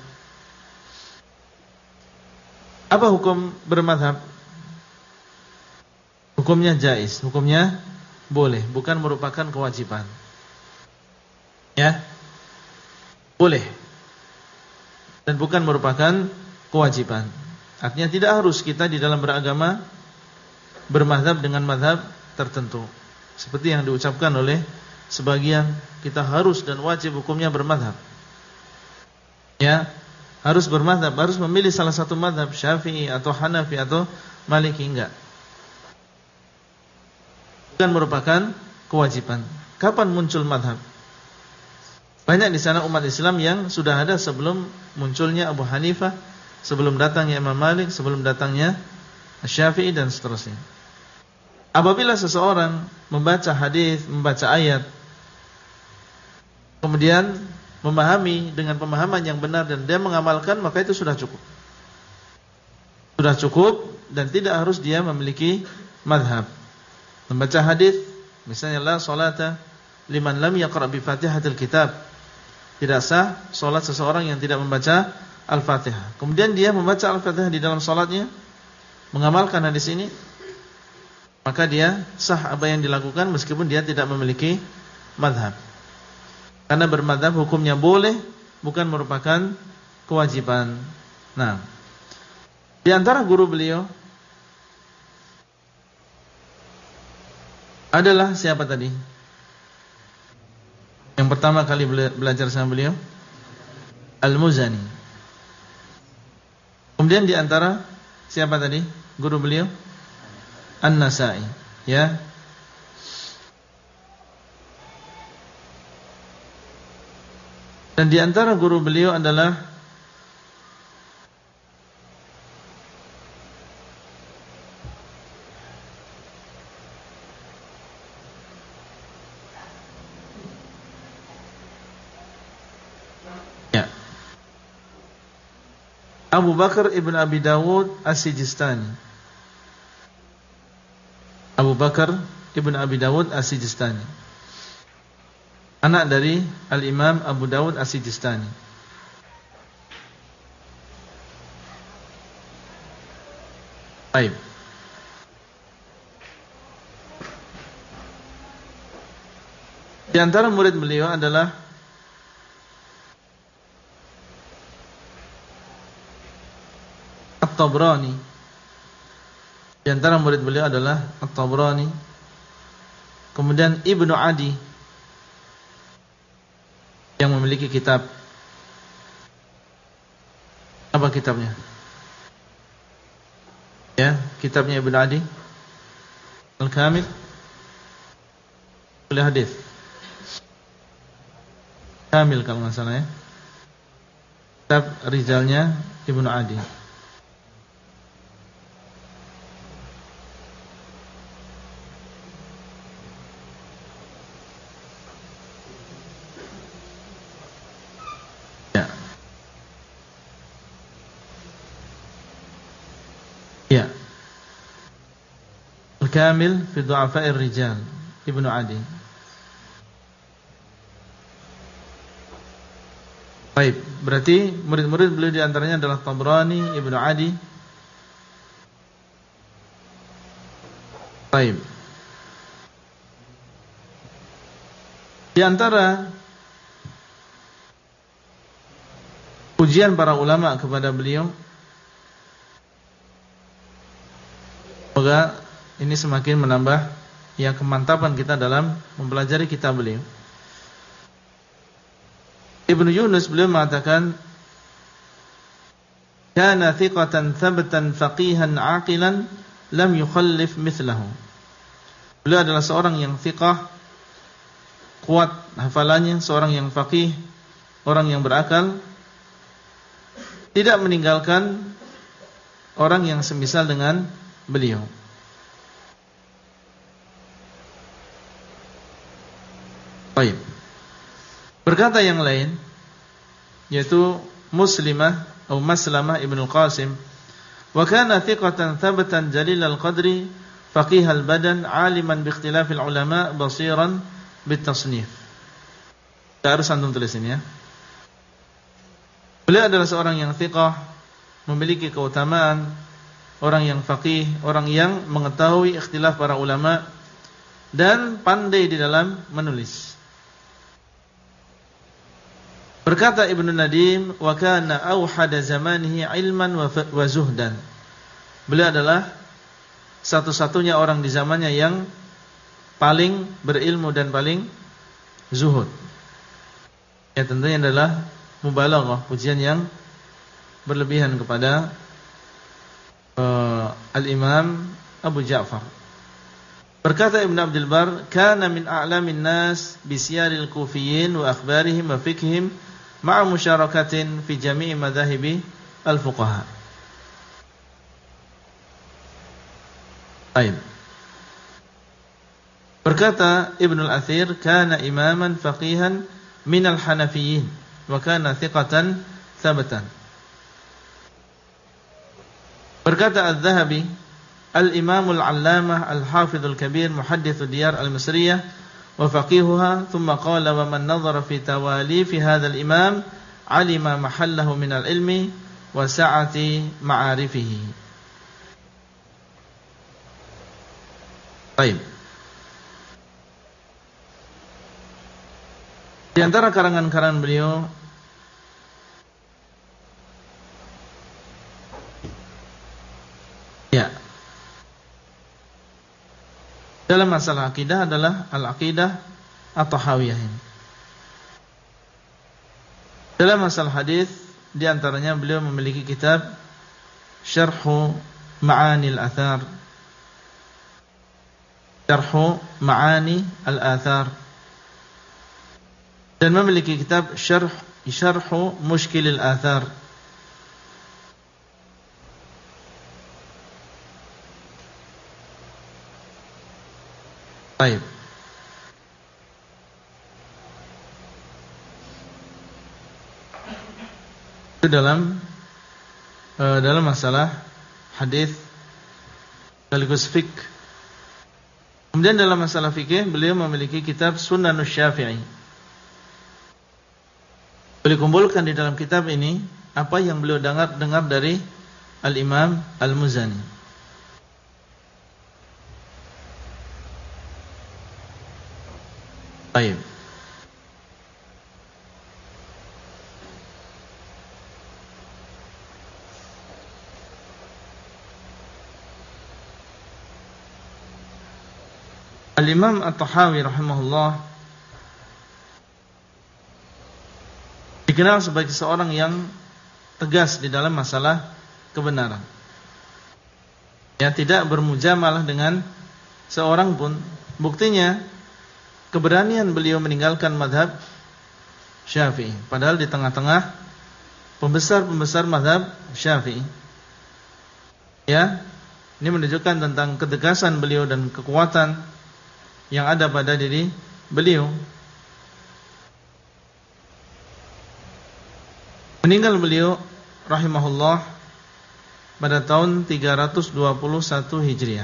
Apa hukum bermazhab? Hukumnya jaiz, hukumnya boleh, bukan merupakan kewajiban. Ya, boleh, dan bukan merupakan kewajiban. Artinya tidak harus kita di dalam beragama bermazhab dengan mazhab tertentu. Seperti yang diucapkan oleh sebagian, kita harus dan wajib hukumnya bermazhab. Ya, harus bermazhab, harus memilih salah satu mazhab, Syafi'i atau Hanafi atau Maliki, enggak. Bukan merupakan kewajiban. Kapan muncul mazhab? Banyak di sana umat Islam yang sudah ada sebelum munculnya Abu Hanifah, sebelum datangnya Imam Malik, sebelum datangnya Syafi'i dan seterusnya. Apabila seseorang membaca hadis, membaca ayat, kemudian memahami dengan pemahaman yang benar dan dia mengamalkan, maka itu sudah cukup. Sudah cukup dan tidak harus dia memiliki madhab. Membaca hadis, misalnya la salata liman lam yaqra bi Fatihatil Kitab. Tidak sah salat seseorang yang tidak membaca Al-Fatihah. Kemudian dia membaca Al-Fatihah di dalam salatnya, mengamalkan hadis ini, maka dia sah apa yang dilakukan meskipun dia tidak memiliki madhab. Karena bermadhab hukumnya boleh, bukan merupakan kewajiban. Nah, di antara guru beliau adalah siapa tadi? Yang pertama kali belajar sama beliau Al-Muzani. Kemudian di antara siapa tadi guru beliau? An-Nasa'i, ya. Dan di antara guru beliau adalah Abu Bakar ibn Abi Dawud As-Sijistani. Abu Bakar ibn Abi Dawud As-Sijistani, anak dari Al-Imam Abu Dawud As-Sijistani. Baik. Di antara murid beliau adalah At-Tabrani. Di antara murid beliau adalah At-Tabrani. Kemudian Ibnu Adi yang memiliki kitab. Apa kitabnya? Ya, kitabnya Ibnu Adi Al-Kamil oleh hadis. Kamil kalau enggak salah ya. Kitab rijalnya Ibnu Adi. Ya. Al-Kamil fi Du'afa'ir Rijal Ibnu Adi. Baik, berarti murid-murid beliau di antaranya adalah Tabrani, Ibnu Adi. Baik. Di antara pujian para ulama kepada beliau, semoga ini semakin menambah ya kemantapan kita dalam mempelajari kitab beliau. Ibnu Yunus beliau mengatakan, kana thiqatan thabatan faqihan aqilan lam yukhallif mithlahu. Beliau adalah seorang yang thiqah, kuat hafalannya, seorang yang faqih, orang yang berakal, tidak meninggalkan orang yang semisal dengan beliau. Baik. Berkata yang lain, yaitu Muslimah atau Maslamah Ibnu Qasim, wa kana thiqatan thabatan jalilal qadri faqihal badan aliman bi ikhtilafil ulama basiran bit tasnif. Harus antum tulis ini ya. Beliau adalah seorang yang thiqah, memiliki keutamaan, orang yang faqih, orang yang mengetahui ikhtilaf para ulama dan pandai di dalam menulis. Berkata Ibnu Nadim, wa kana awhada zamanihi ilman wa zuhdan. Beliau adalah satu-satunya orang di zamannya yang paling berilmu dan paling zuhud. Ya, tentunya adalah mubalaghah, pujian yang berlebihan kepada Al-Imam Abu Ja'far. Berkata Ibn Abdul Bar, kana min a'lamin nas bisyaril kufiyyin wa akhbarihim wa fiqhihim ma'a musharakatin fi jami'i madhahibi al-fuqaha. Baik. Berkata Ibn al-Athir, kana imaman faqihan minal Hanafiyyin wa kana thiqatan thabatan. Berkata Az-Zahabi, Al-Imamul 'Allamah Al-Hafidhul Kabir Muhaddithu Diyar Al-Misriyah wa faqihuha, thumma qala wa man nadhara fi tawalif hadzal imam 'alima mahallahu minal ilmi wa sa'ati ma'arifihi. Baik. Di antara karangan-karangan beliau ya dalam masalah akidah adalah al-aqidah at-tahawiyah ini. Dalam masalah hadis di antaranya beliau memiliki kitab Syarhu Ma'ani al-Athar, Syarhu Ma'ani al-Athar, dan memiliki kitab Syarhu Mushkil al-Athar. Baik. Itu dalam masalah hadis sekaligus fiqh. Kemudian dalam masalah fikih beliau memiliki kitab Sunanus Syafi'i. Beliau kumpulkan di dalam kitab ini apa yang beliau dengar dari Al-Imam Al-Muzani. Baik. Al-Imam At-Tahawi rahimahullah dikenal sebagai seorang yang tegas di dalam masalah kebenaran. Ya, tidak bermujamalah dengan seorang pun. Buktinya keberanian beliau meninggalkan madhab Syafi'i, padahal di tengah-tengah pembesar-pembesar madhab Syafi'i. Ya, ini menunjukkan tentang ketegasan beliau dan kekuatan yang ada pada diri beliau. Meninggal beliau rahimahullah pada tahun 321 Hijriah.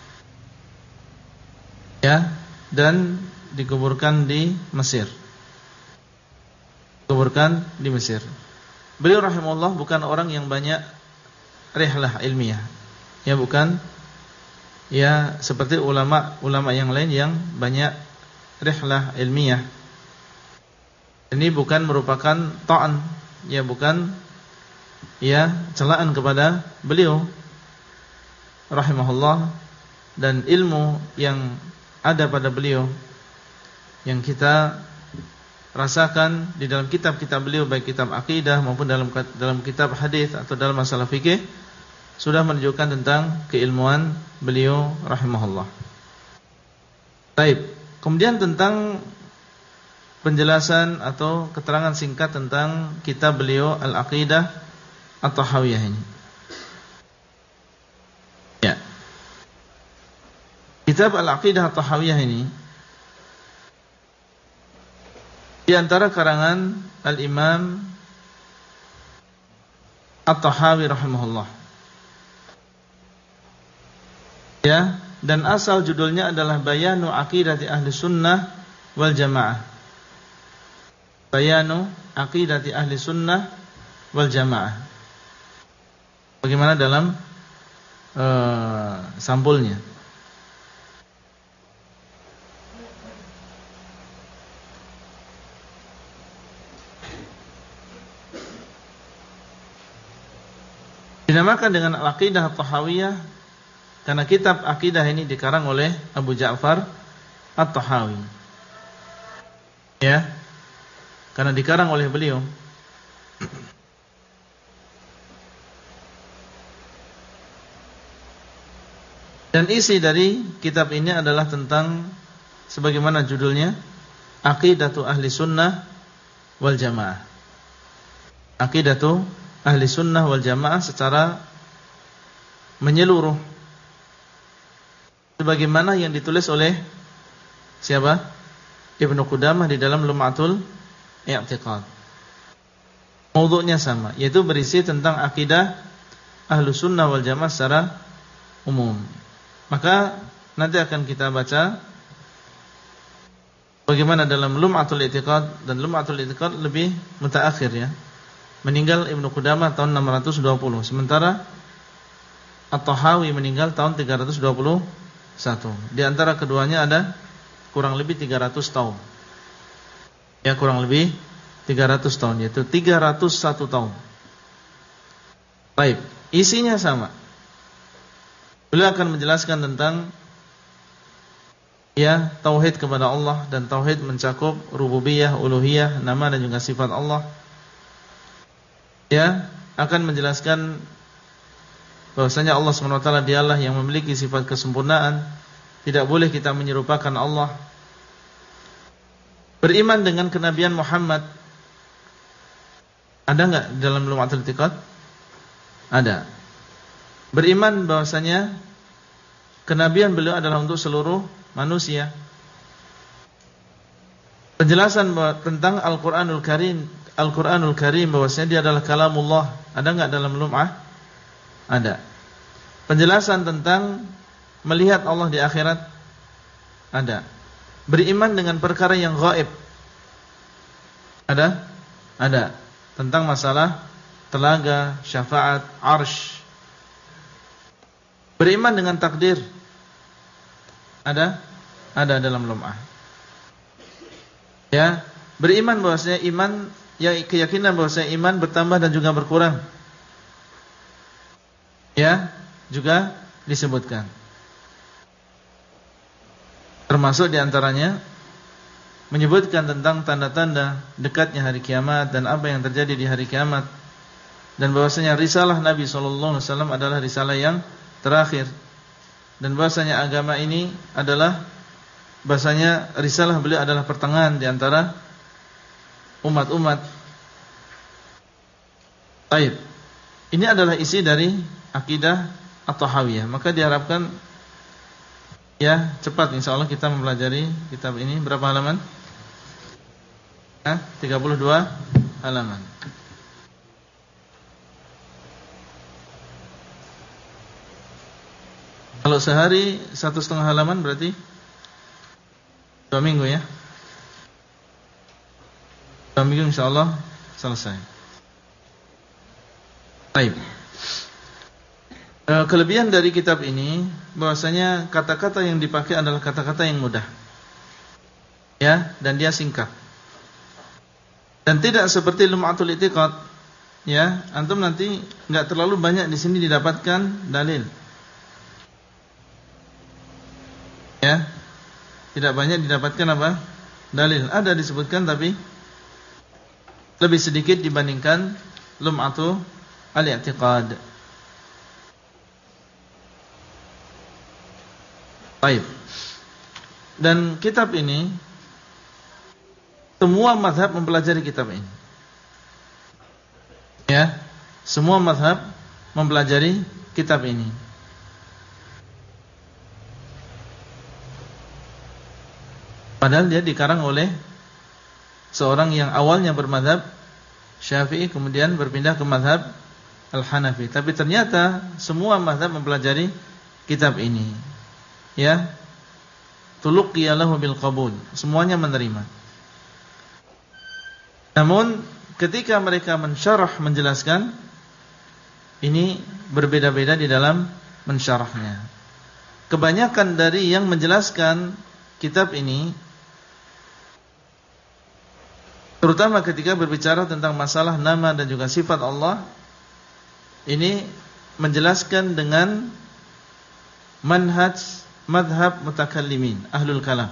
Ya, dan dikuburkan di Mesir. Dikuburkan di Mesir. Beliau rahimahullah bukan orang yang banyak rihlah ilmiah. Ya, bukan ya seperti ulama yang lain yang banyak rihlah ilmiah. Ini bukan merupakan ta'an, ya bukan ya celaan kepada beliau rahimahullah, dan ilmu yang ada pada beliau yang kita rasakan di dalam kitab-kitab beliau, baik kitab akidah maupun dalam kitab hadis atau dalam masalah fikih, sudah menunjukkan tentang keilmuan beliau rahimahullah. Baik, kemudian tentang penjelasan atau keterangan singkat tentang kitab beliau Al-Aqidah At-Tahawiyah ini. Ya. Kitab Al-Aqidah At-Tahawiyah ini di antara karangan Al-Imam At-Tahawi rahimahullah. Ya, dan asal judulnya adalah Bayanu Aqidati Ahli Sunnah wal Jamaah. Bayanu Aqidati Ahli Sunnah wal Jamaah. Bagaimana dalam sampulnya? Dinamakan dengan Al-Aqidah At-Tahawiyah karena kitab akidah ini dikarang oleh Abu Ja'far At-Tahawi. Ya. Karena dikarang oleh beliau. Dan isi dari kitab ini adalah tentang sebagaimana judulnya, Aqidatu Ahli Sunnah wal Jamaah. Aqidatu Ahli Sunnah wal Jamaah secara menyeluruh, sebagaimana yang ditulis oleh siapa? Ibnu Qudamah di dalam Lum'atul i'tiqad. Maudu'nya sama, yaitu berisi tentang akidah Ahlus Sunnah wal Jamaah secara umum. Maka nanti akan kita baca bagaimana dalam Lum'atul I'tiqad, dan Lum'atul I'tiqad lebih mutaakhir ya. Meninggal Ibnu Qudamah tahun 620, sementara At-Tahawi meninggal tahun 321. Di antara keduanya ada kurang lebih 300 tahun. Ya, kurang lebih 300 tahun, yaitu 301 tahun. Baik, isinya sama. Beliau akan menjelaskan tentang ya tauhid kepada Allah, dan tauhid mencakup rububiyah, uluhiyah, nama dan juga sifat Allah. Ya, akan menjelaskan bahwasanya Allah SWT dialah yang memiliki sifat kesempurnaan. Tidak boleh kita menyerupakan Allah. Beriman dengan kenabian Muhammad. Ada enggak dalam Lum'atul I'tiqad? Ada. Beriman bahwasanya kenabian beliau adalah untuk seluruh manusia. Penjelasan tentang Al-Qur'anul Karim bahwasanya dia adalah kalamullah. Ada enggak dalam Lum'ah? Ada. Penjelasan tentang melihat Allah di akhirat? Ada. Beriman dengan perkara yang gaib? Ada? Ada. Tentang masalah telaga, syafaat, arsy. Beriman dengan takdir? Ada? Ada dalam Lum'ah. Ya, beriman bahwasanya iman, ya keyakinan bahwasanya iman bertambah dan juga berkurang. Ya, juga disebutkan. Termasuk diantaranya menyebutkan tentang tanda-tanda dekatnya hari kiamat dan apa yang terjadi di hari kiamat, dan bahwasanya risalah Nabi SAW adalah risalah yang terakhir, dan bahwasanya agama ini adalah, bahwasanya risalah beliau adalah pertengahan di antara umat-umat. Baik, ini adalah isi dari akidah At-Tahawiyah. Maka diharapkan ya cepat insyaallah kita mempelajari kitab ini. Berapa halaman? 32 halaman. Kalau sehari 1,5 halaman berarti 2 minggu ya. 2 minggu insyaallah selesai. Baik. Kelebihan dari kitab ini bahwasanya kata-kata yang dipakai adalah kata-kata yang mudah. Ya, dan dia singkat. Dan tidak seperti Lum'atul I'tiqad. Ya, antum nanti enggak terlalu banyak di sini didapatkan dalil. Ya. Tidak banyak didapatkan apa? Dalil. Ada disebutkan tapi lebih sedikit dibandingkan Lum'atul I'tiqad. Baik. Dan kitab ini semua mazhab mempelajari kitab ini. Ya, semua mazhab mempelajari kitab ini. Padahal dia dikarang oleh seorang yang awalnya bermazhab Syafi'i kemudian berpindah ke mazhab Al-Hanafi. Tapi ternyata semua mazhab mempelajari kitab ini. Ya, tuluqiya lahu bil qabul, semuanya menerima. Namun ketika mereka mensyarah, menjelaskan, ini berbeda-beda di dalam mensyarahnya. Kebanyakan dari yang menjelaskan kitab ini, terutama ketika berbicara tentang masalah nama dan juga sifat Allah, ini menjelaskan dengan manhaj madhab mutakallimin, ahlul kalam.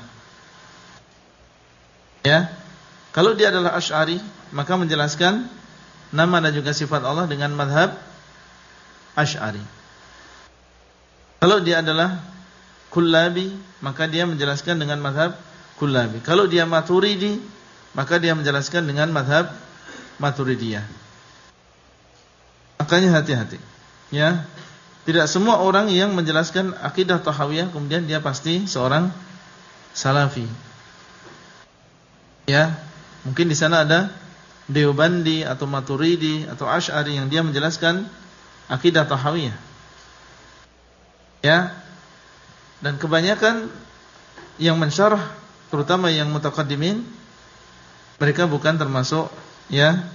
Ya, kalau dia adalah Asy'ari, maka menjelaskan nama dan juga sifat Allah dengan madhab Asy'ari. Kalau dia adalah Kullabi, maka dia menjelaskan dengan madhab Kullabi. Kalau dia Maturidi, maka dia menjelaskan dengan madhab Maturidiyah. Makanya hati-hati. Ya, tidak semua orang yang menjelaskan akidah Tahawiyah kemudian dia pasti seorang Salafi. Ya, Mungkin di sana ada Deobandi atau Maturidi atau Asy'ari yang dia menjelaskan akidah tahawiyah. Ya. Dan kebanyakan yang mensyarah, terutama yang mutaqaddimin, mereka bukan termasuk ya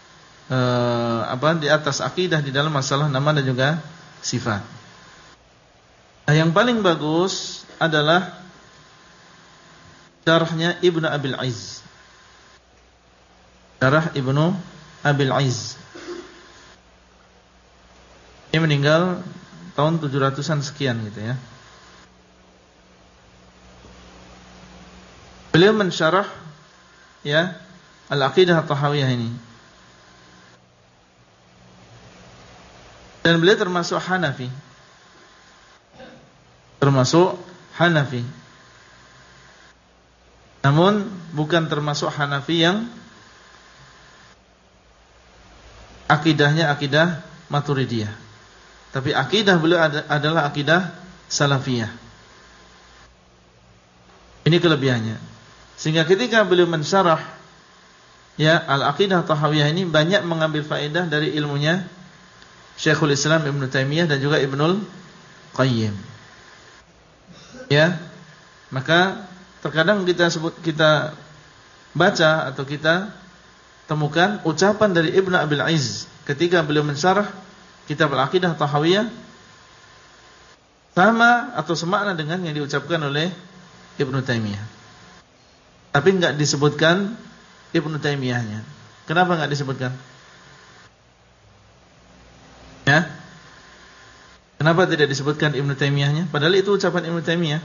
di atas akidah di dalam masalah nama dan juga sifat. Nah, yang paling bagus adalah syarahnya Ibnu Abil Izz. Syarah Ibnu Abil Izz. Dia meninggal tahun 700-an sekian gitu ya. Beliau mensyarah ya Al-Aqidah At-Tahawiyah ini. Dan beliau termasuk Hanafi. Namun bukan termasuk Hanafi yang akidahnya akidah Maturidiyah. Tapi akidah beliau adalah akidah Salafiyah. Ini kelebihannya. Sehingga ketika beliau mensyarah ya Al-Aqidah Tahawiyah ini banyak mengambil faedah dari ilmunya Syekhul Islam Ibnu Taimiyah dan juga Ibnul Qayyim. Ya. Maka terkadang kita baca atau kita temukan ucapan dari Ibnu Abil Izz ketika beliau mensyarah kitab Al-Aqidah Tahawiyah sama atau semakna dengan yang diucapkan oleh Ibnu Taimiyah. Tapi enggak disebutkan Ibnu Taimiyahnya. Kenapa enggak disebutkan? Ya. Kenapa tidak disebutkan Ibnu Taimiyahnya? Padahal itu ucapan Ibnu Taimiyah.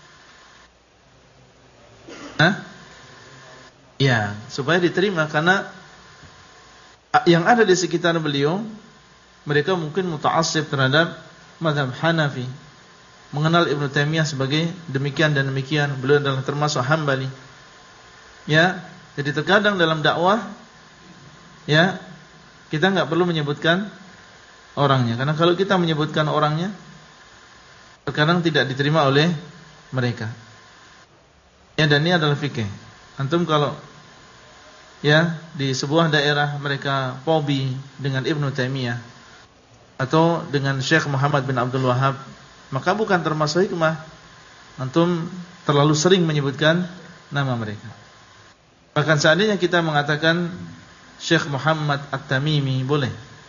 Ya, supaya diterima karena yang ada di sekitar beliau mereka mungkin muta'assib terhadap mazhab Hanafi. Mengenal Ibnu Taimiyah sebagai demikian dan demikian, beliau adalah termasuk Hambali. Ya, jadi terkadang dalam dakwah ya kita enggak perlu menyebutkan orangnya, karena kalau kita menyebutkan orangnya terkadang tidak diterima oleh mereka. Ya, dan ini adalah fikih. Antum kalau ya di sebuah daerah mereka pobi dengan Ibnu Taimiyah atau dengan Syekh Muhammad bin Abdul Wahhab, maka bukan termasuk hikmah antum terlalu sering menyebutkan nama mereka. Bahkan seandainya kita mengatakan Syekh Muhammad At-Tamimi boleh,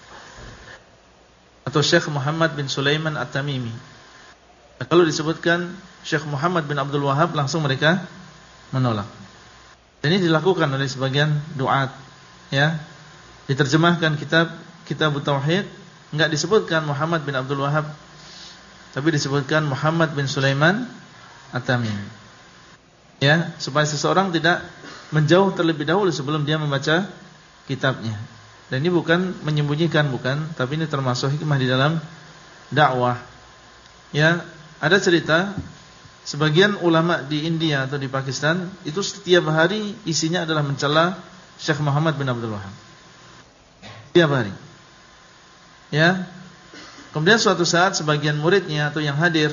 atau Syekh Muhammad bin Sulaiman At-Tamimi. Nah, kalau disebutkan Syekh Muhammad bin Abdul Wahhab langsung mereka menolak. Dan ini dilakukan oleh sebagian duat ya. Diterjemahkan kitab Tauhid enggak disebutkan Muhammad bin Abdul Wahhab, tapi disebutkan Muhammad bin Sulaiman At-Tamimi. Ya, supaya seseorang tidak menjauh terlebih dahulu sebelum dia membaca kitabnya. Dan ini bukan menyembunyikan, bukan, tapi ini termasuk hikmah di dalam dakwah. Ya, ada cerita sebagian ulama di India atau di Pakistan itu setiap hari isinya adalah mencela Syekh Muhammad bin Abdul Wahhab. Setiap hari. Ya. Kemudian suatu saat sebagian muridnya atau yang hadir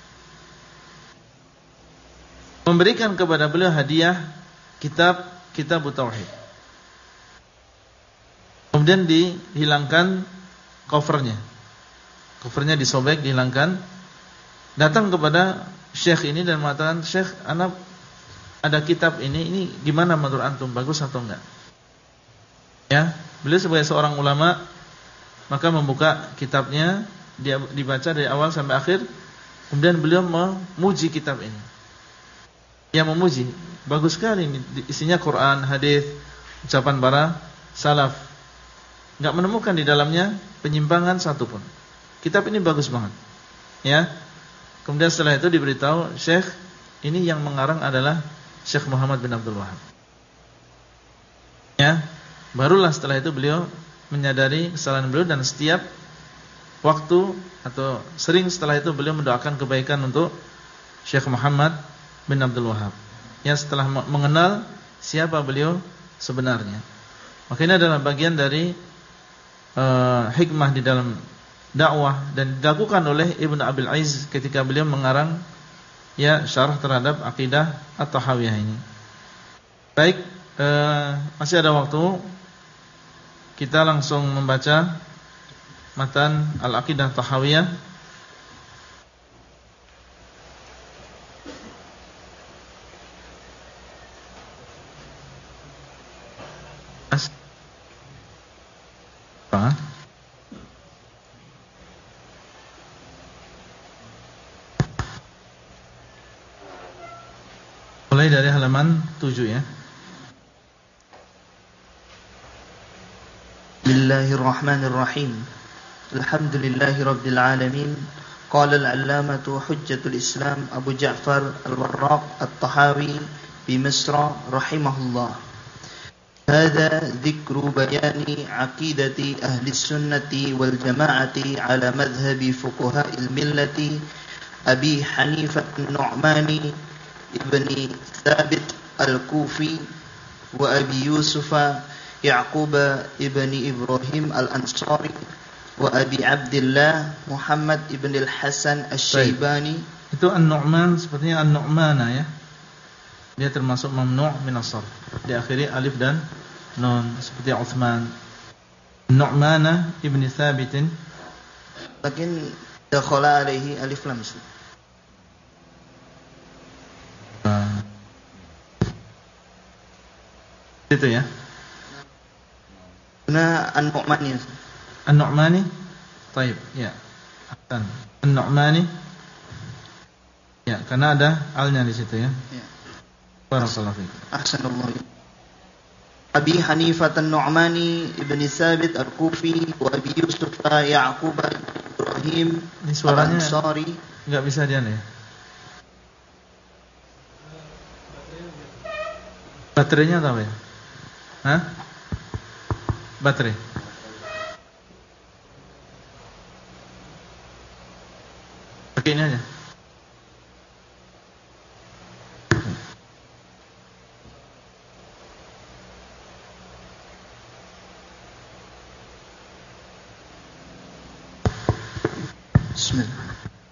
memberikan kepada beliau hadiah kitab Tauhid. Kemudian dihilangkan covernya. Covernya disobek, dihilangkan. Datang kepada Syekh ini dan mengatakan, "Syekh, ana ada kitab ini gimana menurut antum, bagus atau enggak?" Ya, beliau sebagai seorang ulama maka membuka kitabnya, dia dibaca dari awal sampai akhir. Kemudian beliau memuji kitab ini. Dia memuji, bagus sekali ini, isinya Quran, hadis, ucapan para salaf. Enggak menemukan di dalamnya penyimpangan satupun. Kitab ini bagus banget. Ya. Kemudian setelah itu diberitahu, Syekh, ini yang mengarang adalah Syekh Muhammad bin Abdul Wahhab. Ya. Barulah setelah itu beliau menyadari kesalahan beliau dan setiap waktu atau sering setelah itu beliau mendoakan kebaikan untuk Syekh Muhammad bin Abdul Wahhab. Ya, setelah mengenal siapa beliau sebenarnya. Maka ini adalah bagian dari hikmah di dalam dakwah dan dilakukan oleh Ibnu Abil Izz ketika beliau mengarang ya syarah terhadap akidah At-Tahawiyah ini. Baik, masih ada waktu. Kita langsung membaca matan Al-Aqidah Tahawiyah. Mulai dari halaman 7 ya. Bismillahirrahmanirrahim. Alhamdulillahi rabbil alamin. Qala al-allamah hujjatul Islam Abu Ja'far al-Warraq at-Tahawi bi Misr rahimahullah. Hadha dhikru bayani aqidati ahli sunnati wal jama'ati ala madhhabi fuqaha'il millati Abi Hanifah an-Nu'mani ibni Thabit al-Kufi wa Abi Yusuf Ya'qub ibni Ibrahim al-Ansari wa Abi Abdullah Muhammad ibn al-Hasan al-Shaybani. Itu An-Nu'man, sepertinya An-Nu'mana ya. Dia termasuk mamnu' min as-sarf. Diakhiri alif dan nun seperti Utsman. Nu'mana ibni Thabit. Lakin dakhala alaihi alif lam. Itu ya. An-Nu'mani. An-Nu'mani. Baik, ya. Ahsan. An-Nu'mani. Ya, karena ada alnya di situ ya. Ya. Barakallahu fiik. Ahsanallahu. Abi Hanifah an-Nu'mani ibni Thabit al-Kufi wa Abi Yusuf Ya'qub Ibrahim al-Ansari. Enggak bisa dia nih. Baterainya apa ya? Hah? Baterai. Pakai ini aja. Bismillah.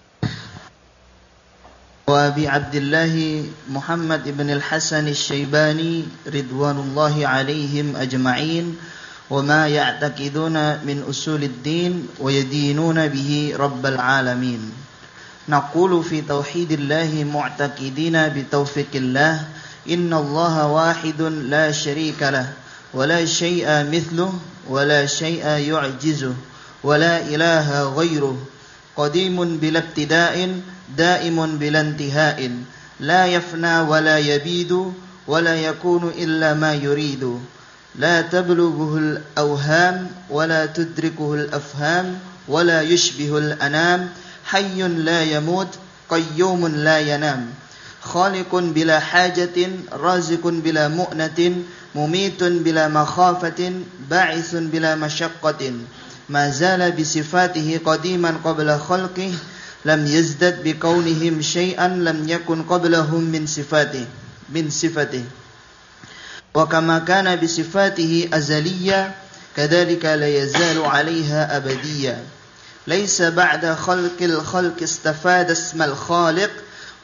وأبي عبد الله محمد بن الحسن الشيباني رضوان الله عليهم أجمعين وما يعتقدون من أصول الدين ويدينون به رب العالمين. نقول في توحيد الله معتقدين بتوفيق الله إن الله واحد لا شريك له ولا شيء مثله ولا شيء يعجزه ولا إله غيره قديم بلا ابتداء دائم بلا انتهاء لا يفنى ولا يبيد ولا يكون إلا ما يريد لا تبلغه الأوهام ولا تدركه الأفهام ولا يشبه الأنام حي لا يموت قيوم لا ينام خالق بلا حاجة رازق بلا مؤنة مميت بلا مخافة باعث بلا مشقة ما زال بصفاته قديما قبل خلقه لم يزدد بكونهم شيئا لم يكن قبلهم من صفته وكما كان بصفاته أزلية كذلك لا يزال عليها أبدية ليس بعد خلق الخلق استفاد اسم الخالق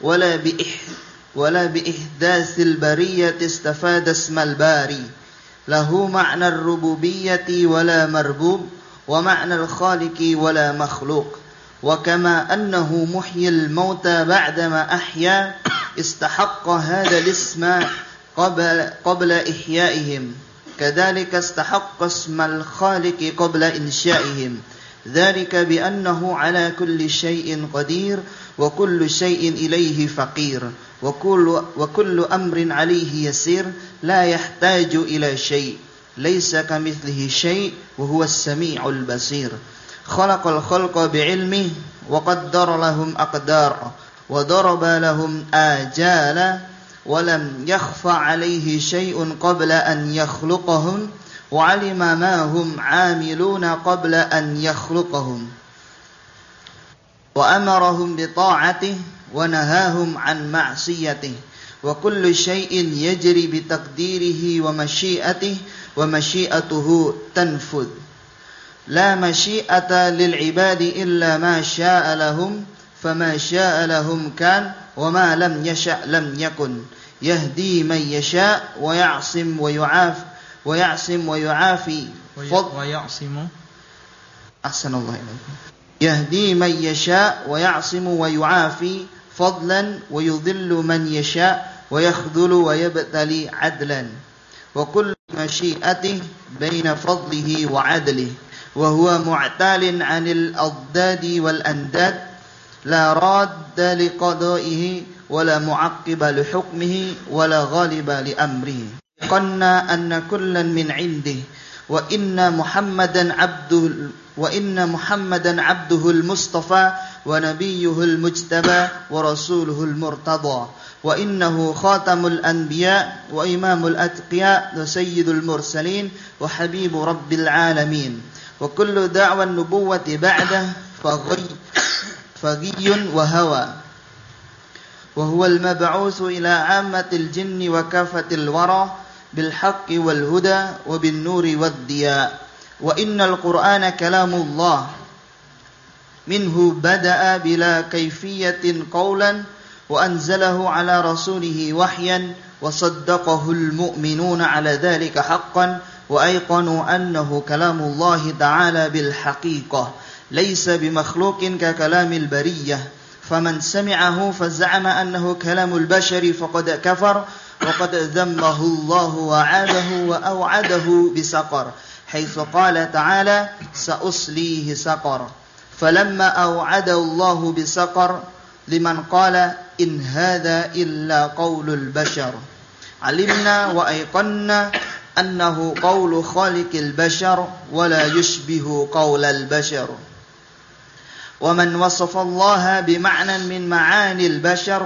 ولا بإحداث البرية استفاد اسم الباري له معنى الربوبية ولا مربوب ومعنى الخالق ولا مخلوق وكما أنه محيي الموتى بعدما أحيا استحق هذا الاسم قبل إحيائهم كذلك استحق اسم الخالق قبل إنشائهم ذلك بأنه على كل شيء قدير وكل شيء إليه فقير وكل أمر عليه يسير لا يحتاج إلى شيء ليس كمثله شيء وهو السميع البصير خلق الخلق بعلمه وقدر لهم أقدارا وضرب لهم آجالا ولم يخفى عليه شيء قبل أن يخلقهم وعلم ما هم عاملون قبل أن يخلقهم وأمرهم بطاعته ونهاهم عن معصيته وكل شيء يجري بتقديره ومشيئته ومشيئته تنفذ لا مشيئة للعباد إلا ما شاء لهم فما شاء لهم كان وما لم يشأ لم يكن يهدي من يشاء ويعصم ويعافي أحسن الله إليكم يهدي من يشاء ويعصم ويعافي فضلا ويضل من يشاء ويخذل ويبتلي عدلا وكل مشيئته بين فضله وعدله وهو معتال عن الأضداد والأنداد لا راد لقضائه ولا معقب لحكمه ولا غالب لأمره قلنا أن كلا من عنده وإن محمدا عبده المصطفى ونبيه المجتبى ورسوله المرتضى وإنه خاتم الأنبياء وإمام الأتقياء وسيد المرسلين وحبيب رب العالمين وكل دعوى النبوة بعده فغي وهوى وهو المبعوث إلى عامة الجن وكافة الورى بالحق والهدى وبالنور والضياء وإن القرآن كلام الله منه بدأ بلا كيفية قولا وأنزله على رسوله وحيا وصدقه المؤمنون على ذلك حقا وأيقنوا أنه كلام الله تعالى بالحقيقة ليس بمخلوق ككلام البرية فمن سمعه فزعم أنه كلام البشر فقد كفر وقد ذمه الله وعاده وأوعده بسقر حيث قال تعالى سأصليه سقر فلما أوعده الله بسقر لمن قال إن هذا إلا قول البشر علمنا وأيقنا أنه قول خالق البشر ولا يشبه قول البشر ومن وصف الله بمعنى من معاني البشر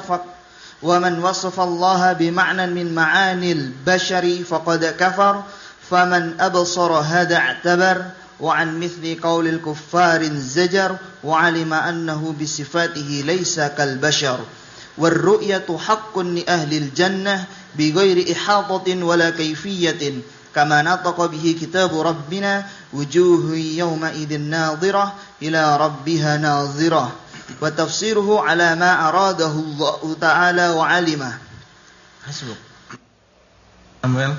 فقد كفر فمن أبصر هذا اعتبر وعن مثل قول الكفار زجر وعلم أنه بصفاته ليس كالبشر والرؤية حق لأهل الجنة بغير إحاطة ولا كيفية كما نطق به كتاب ربنا وجوه يومئذ ناظرة إلى ربها ناظرة وتفسيره على ما أراده الله تعالى وعلمه. حسبك. Samuel.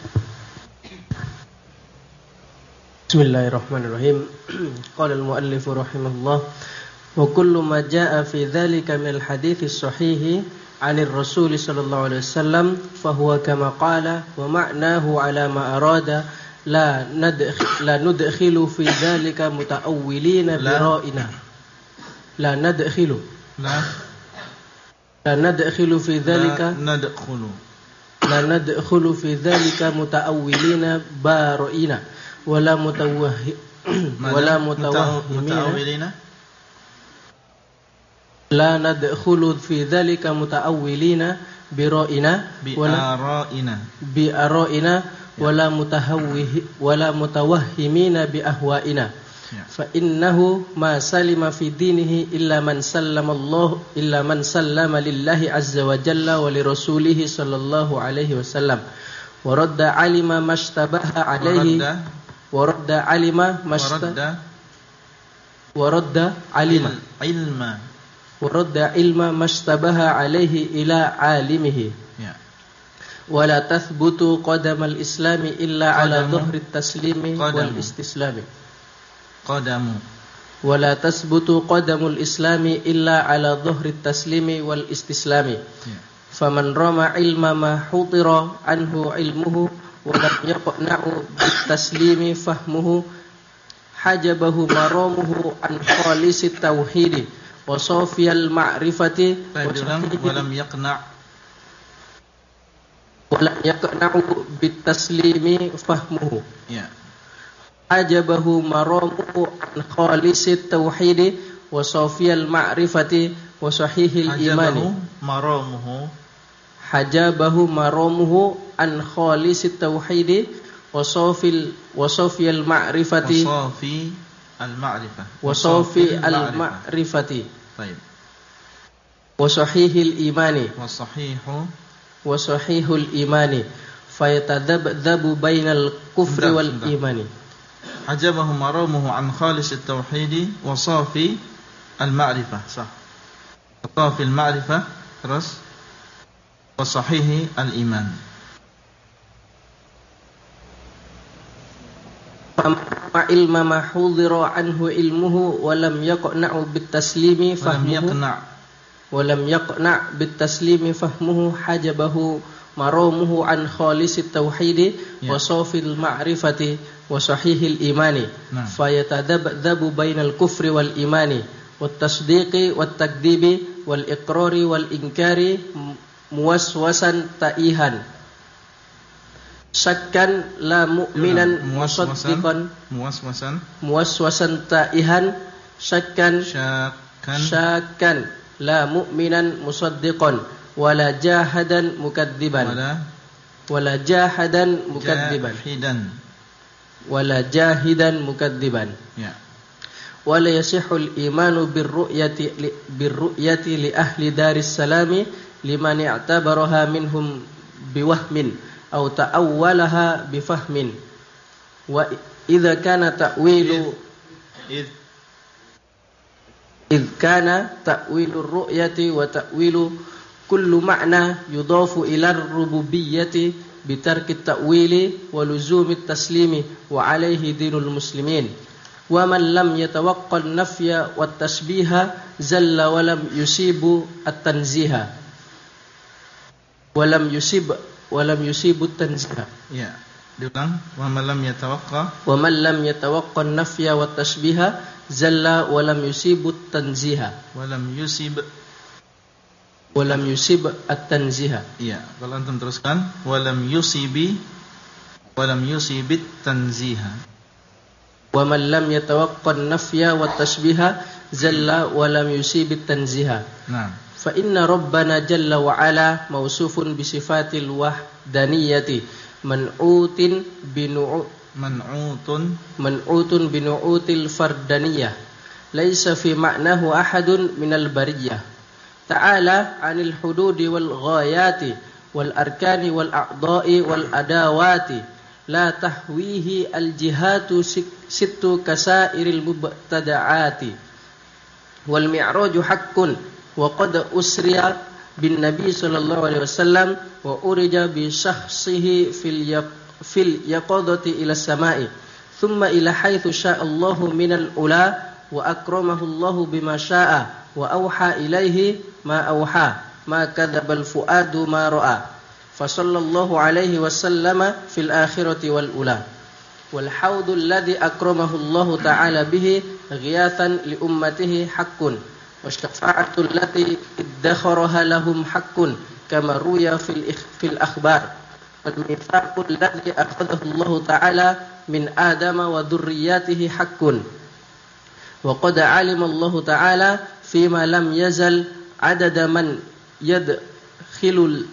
Bismillahirrahmanirrahim. Qala al-muallif rahimahullah wa kullu ma jaa fi dhalika min al-hadits as-sahih 'anil rasul sallallahu alaihi wasallam fa huwa kama qala wa ma'nahu 'ala ma arada la nudkhilu fi dhalika muta'awwilina bi ra'ina la nadkhulu fi dhalika fi dhalika muta'awwilina bara'ina wala mutawahhimina la nadkhulu fi dhalika muta'awwilina bi ara'ina wala mutawahhimina bi ahwa'ina fa innahu ma salima fi dinihi illa man sallama lillahi azza wa jalla wa li rasulih sallallahu alaihi wasallam wa radda alima mashtabaha alaihi ورد علم ما اشتبه عليه إلى عالمه ولا تثبت قدم الإسلام إلا على ظهر التسليم والاستسلام ولا تثبت قدم الإسلام إلا على ظهر التسليم والاستسلام فمن رمى علم ما حضر عنه علمه ولم يقنع بالتسليم فهمه حجبه مرامه عن خالص التوحيد وصافي المعرفة ولم يقنع بالتسليم فهمه حجبه مرامه عن خالص التوحيد وصافي المعرفة وصحيح الإيمان حجبه مرامه عن خالص التوحيد وصافي المعرفة طيب وصحيح الإيمان فيتذبذب بين الكفر والإيمان حجبه مرامه عن خالص التوحيد وصافي المعرفة صح وصافي المعرفة terus wa sahihi al-iman. Ma ilma ma hudhira anhu ilmuhu wa lam yaqna'u bit-taslimi fahmuhu wa lam yaqna' bit-taslimi fahmuhu hajabahu maramuhu an khalisit tauhidi wa safil ma'rifati wa sahihil imani fayatadabdhabu bainal kufri wal imani wat tasdiqi wat takdzibi wal iqrari wal inkari muwaswasan ta'ihan syakkan la mu'minan musaddiqan muwaswasan ta'ihan syakkan la mu'minan musaddiqan wala jahadan mukadziban wala jahidan mukadziban ya. Wala yasihul imanu birru'yati li ahli daris salami liman i'tabaraha minhum biwahmin aw ta'awwalaha bifahmin wa idza kana ta'wilu kana ta'wilur ru'yati wa ta'wilu kullu ma'na yudafu ila rububiyyati bitarkit ta'wili wa luzumit taslimi wa alaihi dinul muslimin wa man lam yatawaqqal nafya wat tasbiha zalla wa lam yusibu at-tanziha wa lam yusibu at-tanziha. Ya, diulang. Wa man lam yatawaqqa nafya wat tasbiha zalla wa lam yusibu at-tanziha wa lam yusib at-tanziha. Iya, kalau antum teruskan walam yusibit tanziha. Wa man lam yatawaqqan nafya wat tashbiha zalla wa lam yusibit tanziha. Nah, fa inna rabbana jalla wa ala mausufun bi sifatil wahdaniyati man'utun bi nu'util fardaniyah laisa fi ma'nahu ahadun minal bariyah ta'ala 'anil hududi wal ghayati wal arkani wal a'dha'i wal adawati la tahwihi al jihatu sittu kasairil mubtada'ati wal mi'raju haqqun wa qad usriya bin nabi sallallahu alaihi wasallam wa urija bi shakhsihi fil yaqadati ila samai thumma ila haitsu syaa Allahu minal ula wa akramahu Allahu bima syaa wa auha ilaihi ma auha ma kadzabal fuadu ma ra'a fa sallallahu alaihi wasallama fil akhirati wal ula wal haudul ladzi akramahu Allah ta'ala bihi ghiyathan li ummatihi haqqun wasyafa'atul lati iddakharaha lahum haqqun kama ruya fil akhbar wal mitsaqul ladzi akhadahu Allah ta'ala min adama wa dhurriyyatihi haqqun wa qad 'alima Allah ta'ala fima lam yazal adada man yadkhilul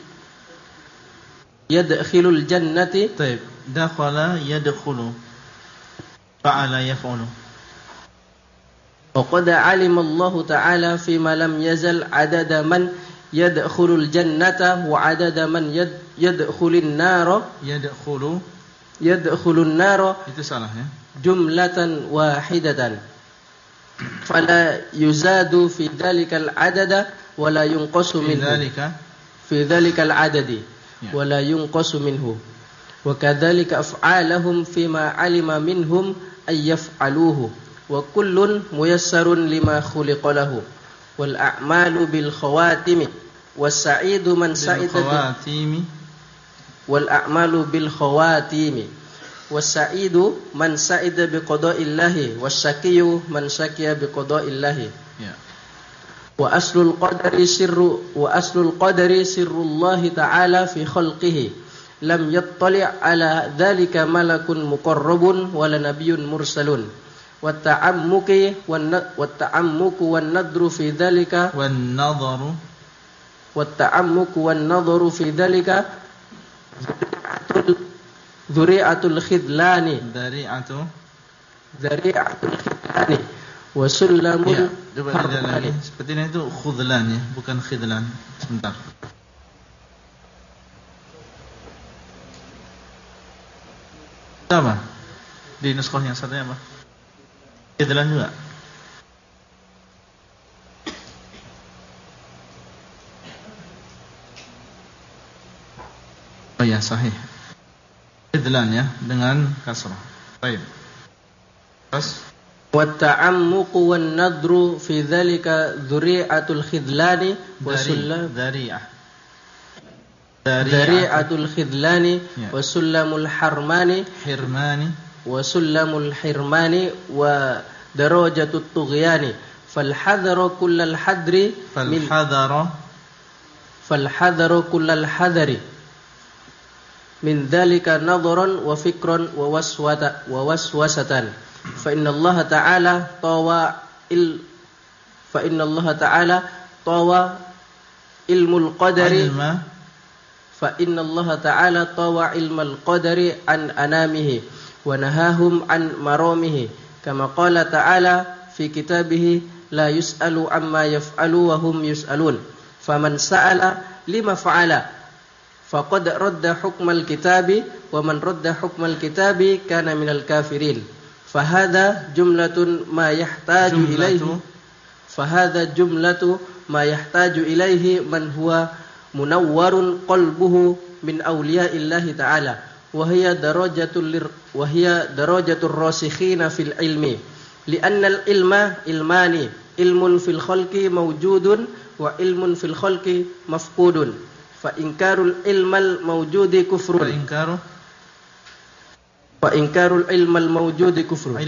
jannati. Baik, dakhala yadkhulu fa'ala yaf'ulu. Wa qad 'alima Allah ta'ala fima lam yazal adada man yadkhulul jannata wa adada man yadkhulun nara. Yadkhulun nara itu salah ya. Jumlatan wahidatan. Fala yuzadu fi dhalikal adada wala yunqasu minhu. Fi dhalikal adadi wala yunqasu minhu. Wa kadzalika af'aluhum fima 'alima minhum ay yaf'aluhu wa kullun muyassarun lima khuliqa lahu wal a'malu bil khawatimi was sa'idu man sa'ida wal a'malu bil khawatimi was-sa'idu man sa'ida bi qada'illahi was-syaqiyyu man syaqiya bi qada'illahi. Ya. Wa aslul qadari sirrullahi ta'ala fi khalqihi lam yattali' ala dzalika malakun muqarrabun wala nabiyyun mursalun wa ta'ammuku wan nadru fi dzalika Dzuri'atul khidlani wa sulamul harqani. Sepertinya itu khudlan ya, bukan khidlan. Sebentar. Apa? Di nuskah yang satunya apa? Khidlan juga. iya sahih. Khidlan ya dengan kasrah. Baik. Terus wa ta'ammuqu wan nadru fi dzalika dzuri'atul khidlani wa sullam dzari'atul khidlani wa sullamul hirmani wa sullamul hirmani wa darajatut tughyani fal hadaru kullal hadri kullal hadari min dzalika nadharan wa fikran wa waswasatan fa inna Allah tawa ilmul qadari fa inna Allah ta'ala tawa ilmal qadari an anamihi wa nahahum an maramihi kama qala ta'ala fi kitabihi la yus'alu amma yaf'alu wa hum yus'alun faman sa'ala lima fa'ala faqad radda hukmal kitabi wa man radda hukmal kitabi kana minal kafirin fahadha jumlatun ma yahtaju ilaihi man huwa munawwarun qalbuhu min awliya'illahi ta'ala wa hiya darajatur rasikhina fil ilmi li'anna al-ilma ilmani ilmun fil khalqi mawjudun wa ilmun fil khalqi mafqudun fa inkarul ilmal mawjudi kufrun fa inkarul ilmal mawjudi kufrun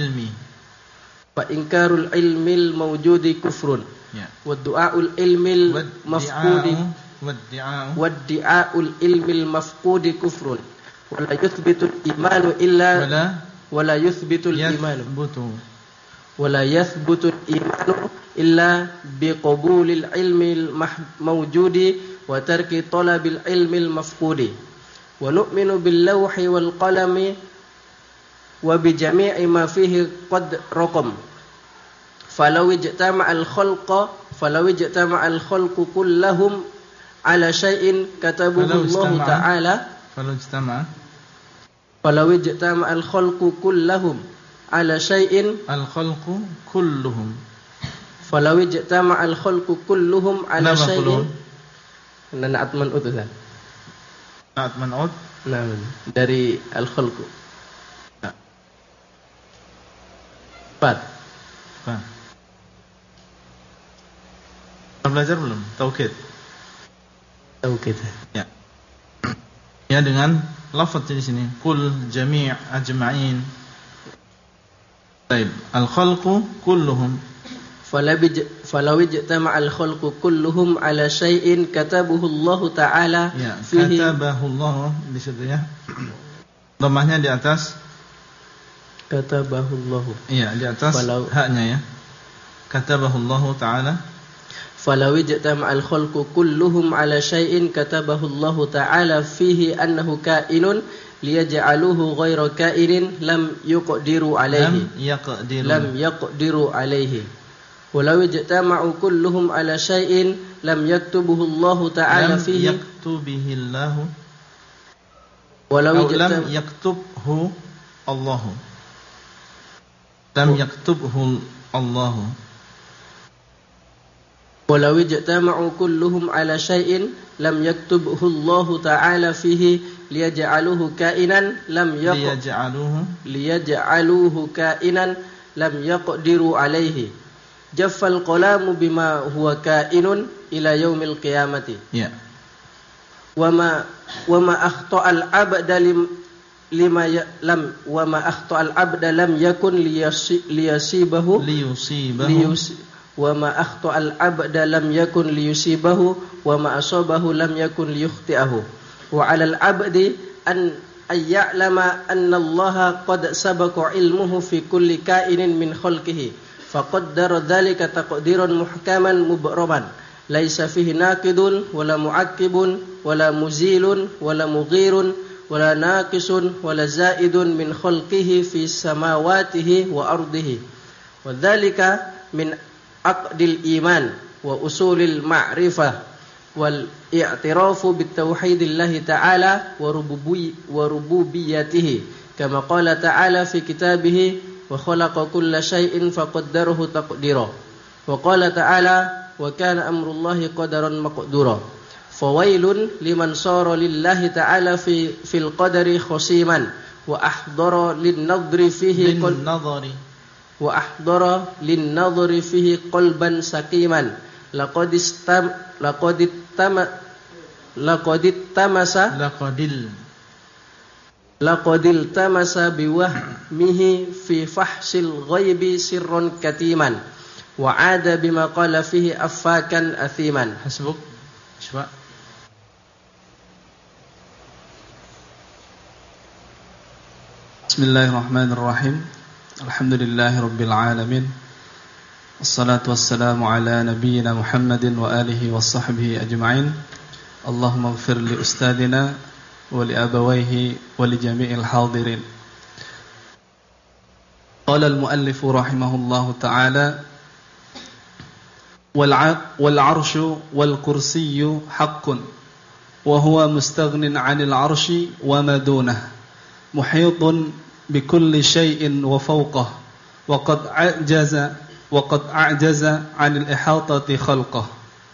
wa du'aul ilmil mafqudi waddi'aul ilmil mafqudi kufrun wala yuthbitul imanu illa biqabulil ilmil mawjudi wa tarki talabil ilmil mafqudi wa nu'minu bil lawhi wal qalami wa bi jami'i ma fihi qad raqam falau ijtama'al khalqu kullahum ala shay'in katabahu Allah ta'ala falau ijtama'al khalqu kullahum ala shay'in falau ijtama'al khalqu kulluhum ala shay'in na'at man'ut dari al-khalqu. Belajar belum? Taukid. Ya. Ya dengan lafaz di sini kul jami' ajma'in. Baik, al-khalqu kulluhum falau ijtama'al khalqu kulluhum ala syai'in katabahu Allah ta'ala ya, fihi katabahu Allah di situ ya. Dhammahnya di atas katabahu Allah. Iya, di atas haknya ya. Katabahu Allah ta'ala falau ijtama'al khalqu kulluhum ala syai'in katabahu Allah ta'ala fihi annahu ka'inun liyaj'aluhu ghayra ka'inin lam yaqdiru alaihi walau ijtama'u kulluhum ala syai'in lam yaktubuhu Allah ta'ala fihi walau lam yaktubhu Allah lam yaktubhu Allah walau ijtama'u kulluhum ala syai'in lam yaktubhu Allah ta'ala fihi liyaj'aluhu ka'inan lam yaqdiru alaihi jaffal qalamu bima huwa ka'inun ila yaumil qiyamati ya wa ma akhta'al abda lam yakun liyusibahu wa ma akhta'al abda lam yakun liyusibahu wa ma asabahu lam yakun liyukhti'ahu wa 'alal abdi an ya'lama anna Allah qad sabaqa ilmuhu fi kulli ka'inin min khalqihi faqaddara dzalika taqdiran muhkaman mubraman laisa fihi naqidun wala mu'aqqibun wala muzilun wala mughirun wala naqisun wala zaidun min khalqihi fi samawatihi wa ardihi wa dzalika min aqdil iman wa usulil ma'rifah wal i'tirafu bit tauhidillahi ta'ala wa rububiyyatihi kama qala ta'ala fi kitabihi wa khalaqa kulla syai'in faqaddarahu taqdira wa qala ta'ala wa kana amrullahi qadaran maqdura fawailun liman sara lillahi ta'ala fil qadari khasiman wa ahdara lin-nadri fihi qalban saqiman laqad tamasa biwahmihi fi fahsil ghaibi sirran katiman wa ada bima qala fihi affakan athiman. Hasbuk. Coba. Bismillahirrahmanirrahim. Alhamdulillahirabbil alamin. Wassalatu wassalamu ala nabiyyina Muhammadin wa alihi washabbihi ajma'in. Allahumma ighfir li ustadina wa li abawayhi wa li jami'il hadirin. Qala al-muallif rahimahullahu ta'ala wal 'arsyu wal kursiyyu haqqun wa huwa mustaghnin 'anil 'arsyi wa ma dunahu muhitun bikulli shay'in wa fawqahu wa qad a'jaza 'anil ihatati khalqahu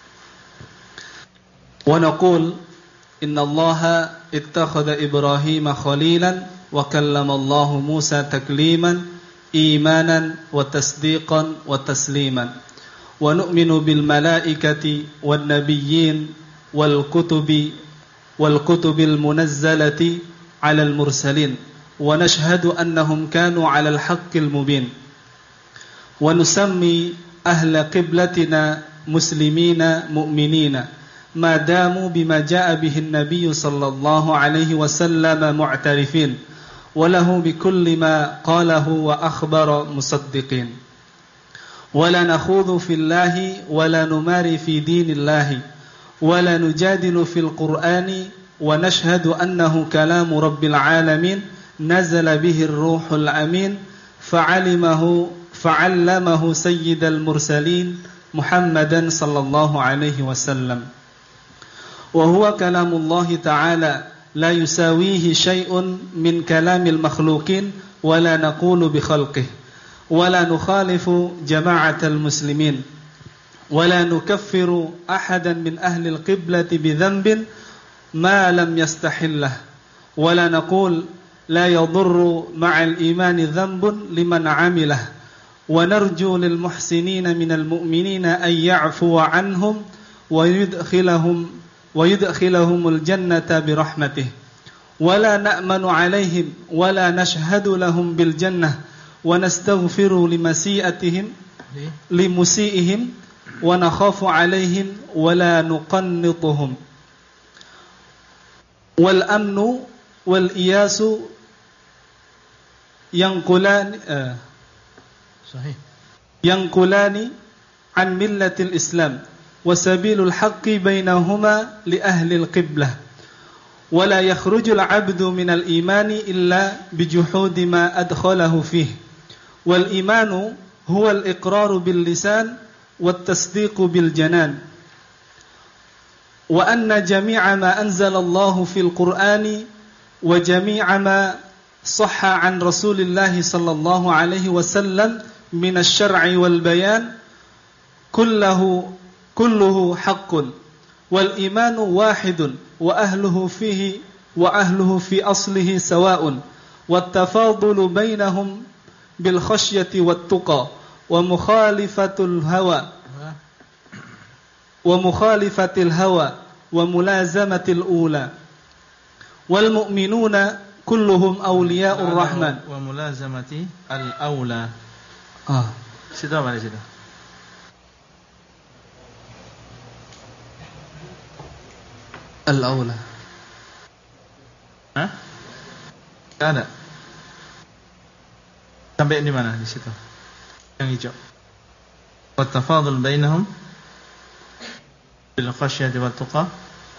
wa naqul inna Allaha ittakhadha Ibrahima khalilan wa kallama Allahu Musa takliman imanan wa tasdiqan wa tasliman wa nu'minu bil malaikati wan nabiyyin wal kutubil munazzalati 'alal mursalin wa nashhadu annahum kanu 'alal haqqil mubin wa nusammi ahla qiblatina muslimina mu'minina ma damu bima jaa bihi an-nabiy sallallahu alaihi wasallam mu'tarifin wa lahu bikulli ma qalahu wa akhbara musaddiqin wa la nakhudhu fillahi wa la numari fi dinillahi wa la nujadilu fil qur'ani wa nashhadu annahu kalamu rabbil alamin nazala bihi ar-ruhul amin fa'allamahu sayyidal mursalin Muhammadan sallallahu alaihi wasallam wa huwa kalamullahi ta'ala la yusawihi syai'un min kalamil makhluqin wa la naqulu bi khalqihi wa la nukhalifu jama'atal muslimin wa la nukaffiru ahadan min ahli al-qiblati bi dhanbin ma lam yastahillah wa la naqul la yadurru ma'al imani dhanbun liman 'amilah wa narju lil muhsinina minal mu'minina ay ya'fuwa 'anhum wa yudkhilahumul jannata birahmatih wa la na'manu 'alaihim wa la nashhadu lahum bil jannah wa nastaghfiru limusiihim wa nakhafu 'alaihim wa la nuqannituhum wal amnu wal iyasu yanqulani an millatil islam wa sabilul haqqi bainahuma li ahli al-qiblah wa la yakhrujul 'abdu minal imani illa bijuhudi ma adkhalahu fihi wal imanu huwa al-iqraru bil lisan wat tasdiqu bil janan wa anna jami'a ma anzala Allahu fil Qur'ani wa jami'a ma sahha 'an Rasulillah sallallahu alaihi wasallam min asy-syar'i wal bayan kulluhu haqqun wal imanu wahidun wa ahluhu fi aslihi sawa'un wat tafadulu bainahum bil khasyati wat tuqa wa mukhalifatil hawa wa mulazamatil ula wal mu'minuna kulluhum awliya'ur rahman wa mulazamati al aula. Situ apa di situ? Al aula. Hah? Enggak ada. Sampai di mana di situ? Yang hijau. Wa tafadul bainahum bil khasyati wat tuqa.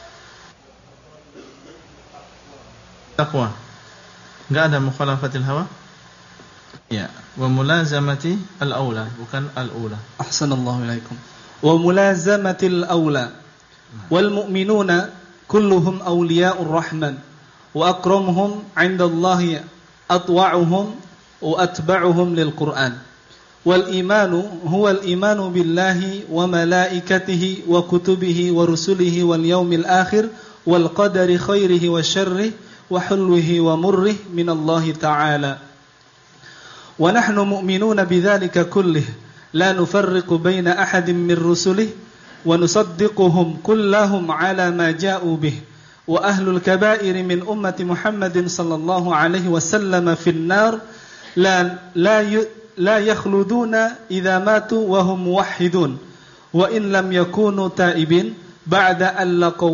Taqwa. Enggak ada mukhalafatil hawa? Ya, wa mulazamati al-aula, bukan al-ula. Ahsanallahu ilaikum. Wa mulazamatil aula. Wal mu'minuna kulluhum awliya'ur rahman wa akramuhum 'indallahi atwa'uhum wa atba'uhum lil Qur'an. والإيمان هو الإيمان بالله وملائكته وكتبه ورسله واليوم الآخر والقدر خيره وشره وحلوه ومره من الله تعالى ونحن مؤمنون بذلك كله لا نفرق بين أحد من رسله ونصدقهم كلهم على ما جاءوا به وأهل الكبائر من أمة محمد صلى الله عليه وسلم في النار لا يخلدون إذا ماتوا وهم موحدون وإن لم يكونوا تائبين بعد أن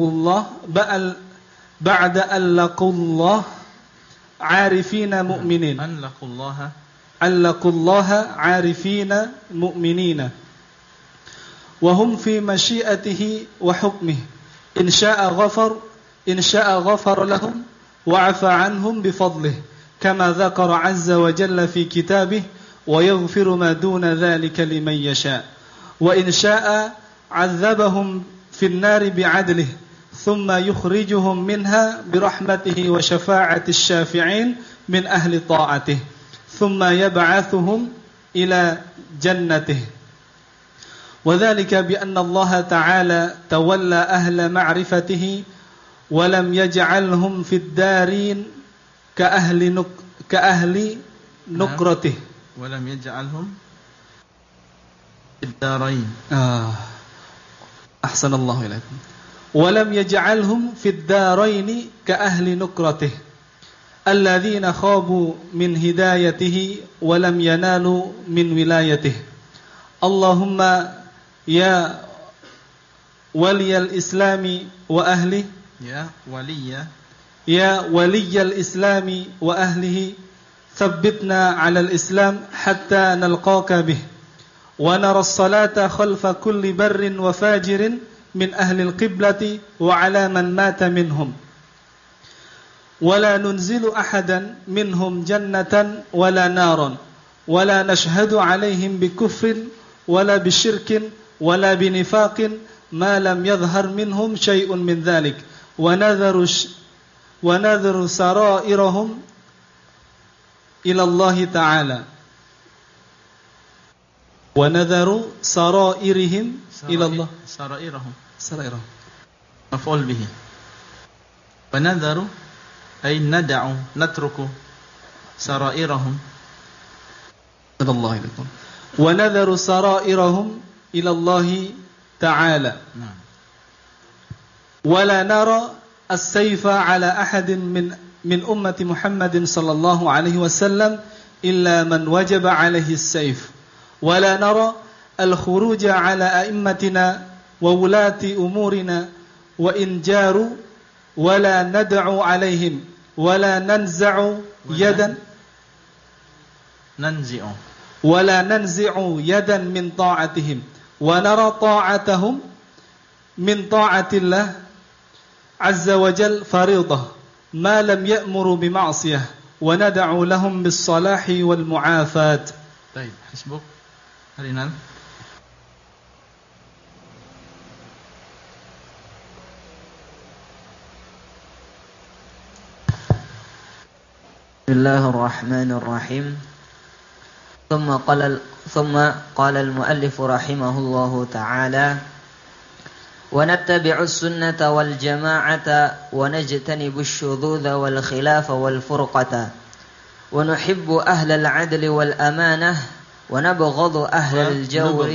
لقوا الله عارفين مؤمنين أن لقوا الله عارفين مؤمنين وهم في مشيئته وحكمه إن شاء غفر لهم وعفى عنهم بفضله كما ذكر عز وجل في كتابه ويغفر ما دون ذلك لمن يشاء وإن شاء عذبهم في النار بعدله ثم يخرجهم منها برحمته وشفاعة الشافعين من أهل طاعته ثم يبعثهم إلى جنته وذلك بأن الله تعالى تولى أهل معرفته ولم يجعلهم في الدارين كأهل نكرته ولم يجعلهم في الدارين أحسن الله إليكم ولم يجعلهم في الدارين كأهل نكرته الذين خابوا من هدايته ولم ينالوا من ولايته اللهم يا ولي الإسلام وأهله يا ولي الإسلام وأهله ثبتنا على الإسلام حتى نلقاك به ونرى الصلاة خلف كل بر وفاجر من أهل القبلة وعلى من مات منهم ولا ننزل أحدا منهم جنة ولا نارا ولا نشهد عليهم بكفر ولا بشرك ولا بنفاق ما لم يظهر منهم شيء من ذلك ونذر سرائرهم إلى الله تعالى ونذر سرائرهم إلى الله سرائرهم مفعول به ونذر أي نترك سرائرهم صلى الله عليه وسلم ونذر سرائرهم إلى الله تعالى ولا نرى السيف على أحد من أمة محمد صلى الله عليه وسلم إلا من وجب عليه السيف ولا نرى الخروج على أئمتنا وولاة أمورنا وإن جاروا ولا ندعو عليهم ولا ننزع يدا من طاعتهم ونرى طاعتهم من طاعة الله عز وجل فريضة ما لم يأمروا بمعصية وندعو لهم بالصلاح والمعافاة. طيب حسبك Harinan. بسم الله الرحمن الرحيم ثم قال المؤلف رحمه الله تعالى ونتبع السنة والجماعة ونجتنب الشذوذ والخلاف والفرقة ونحب أهل العدل والأمانة ونبغض أهل الجور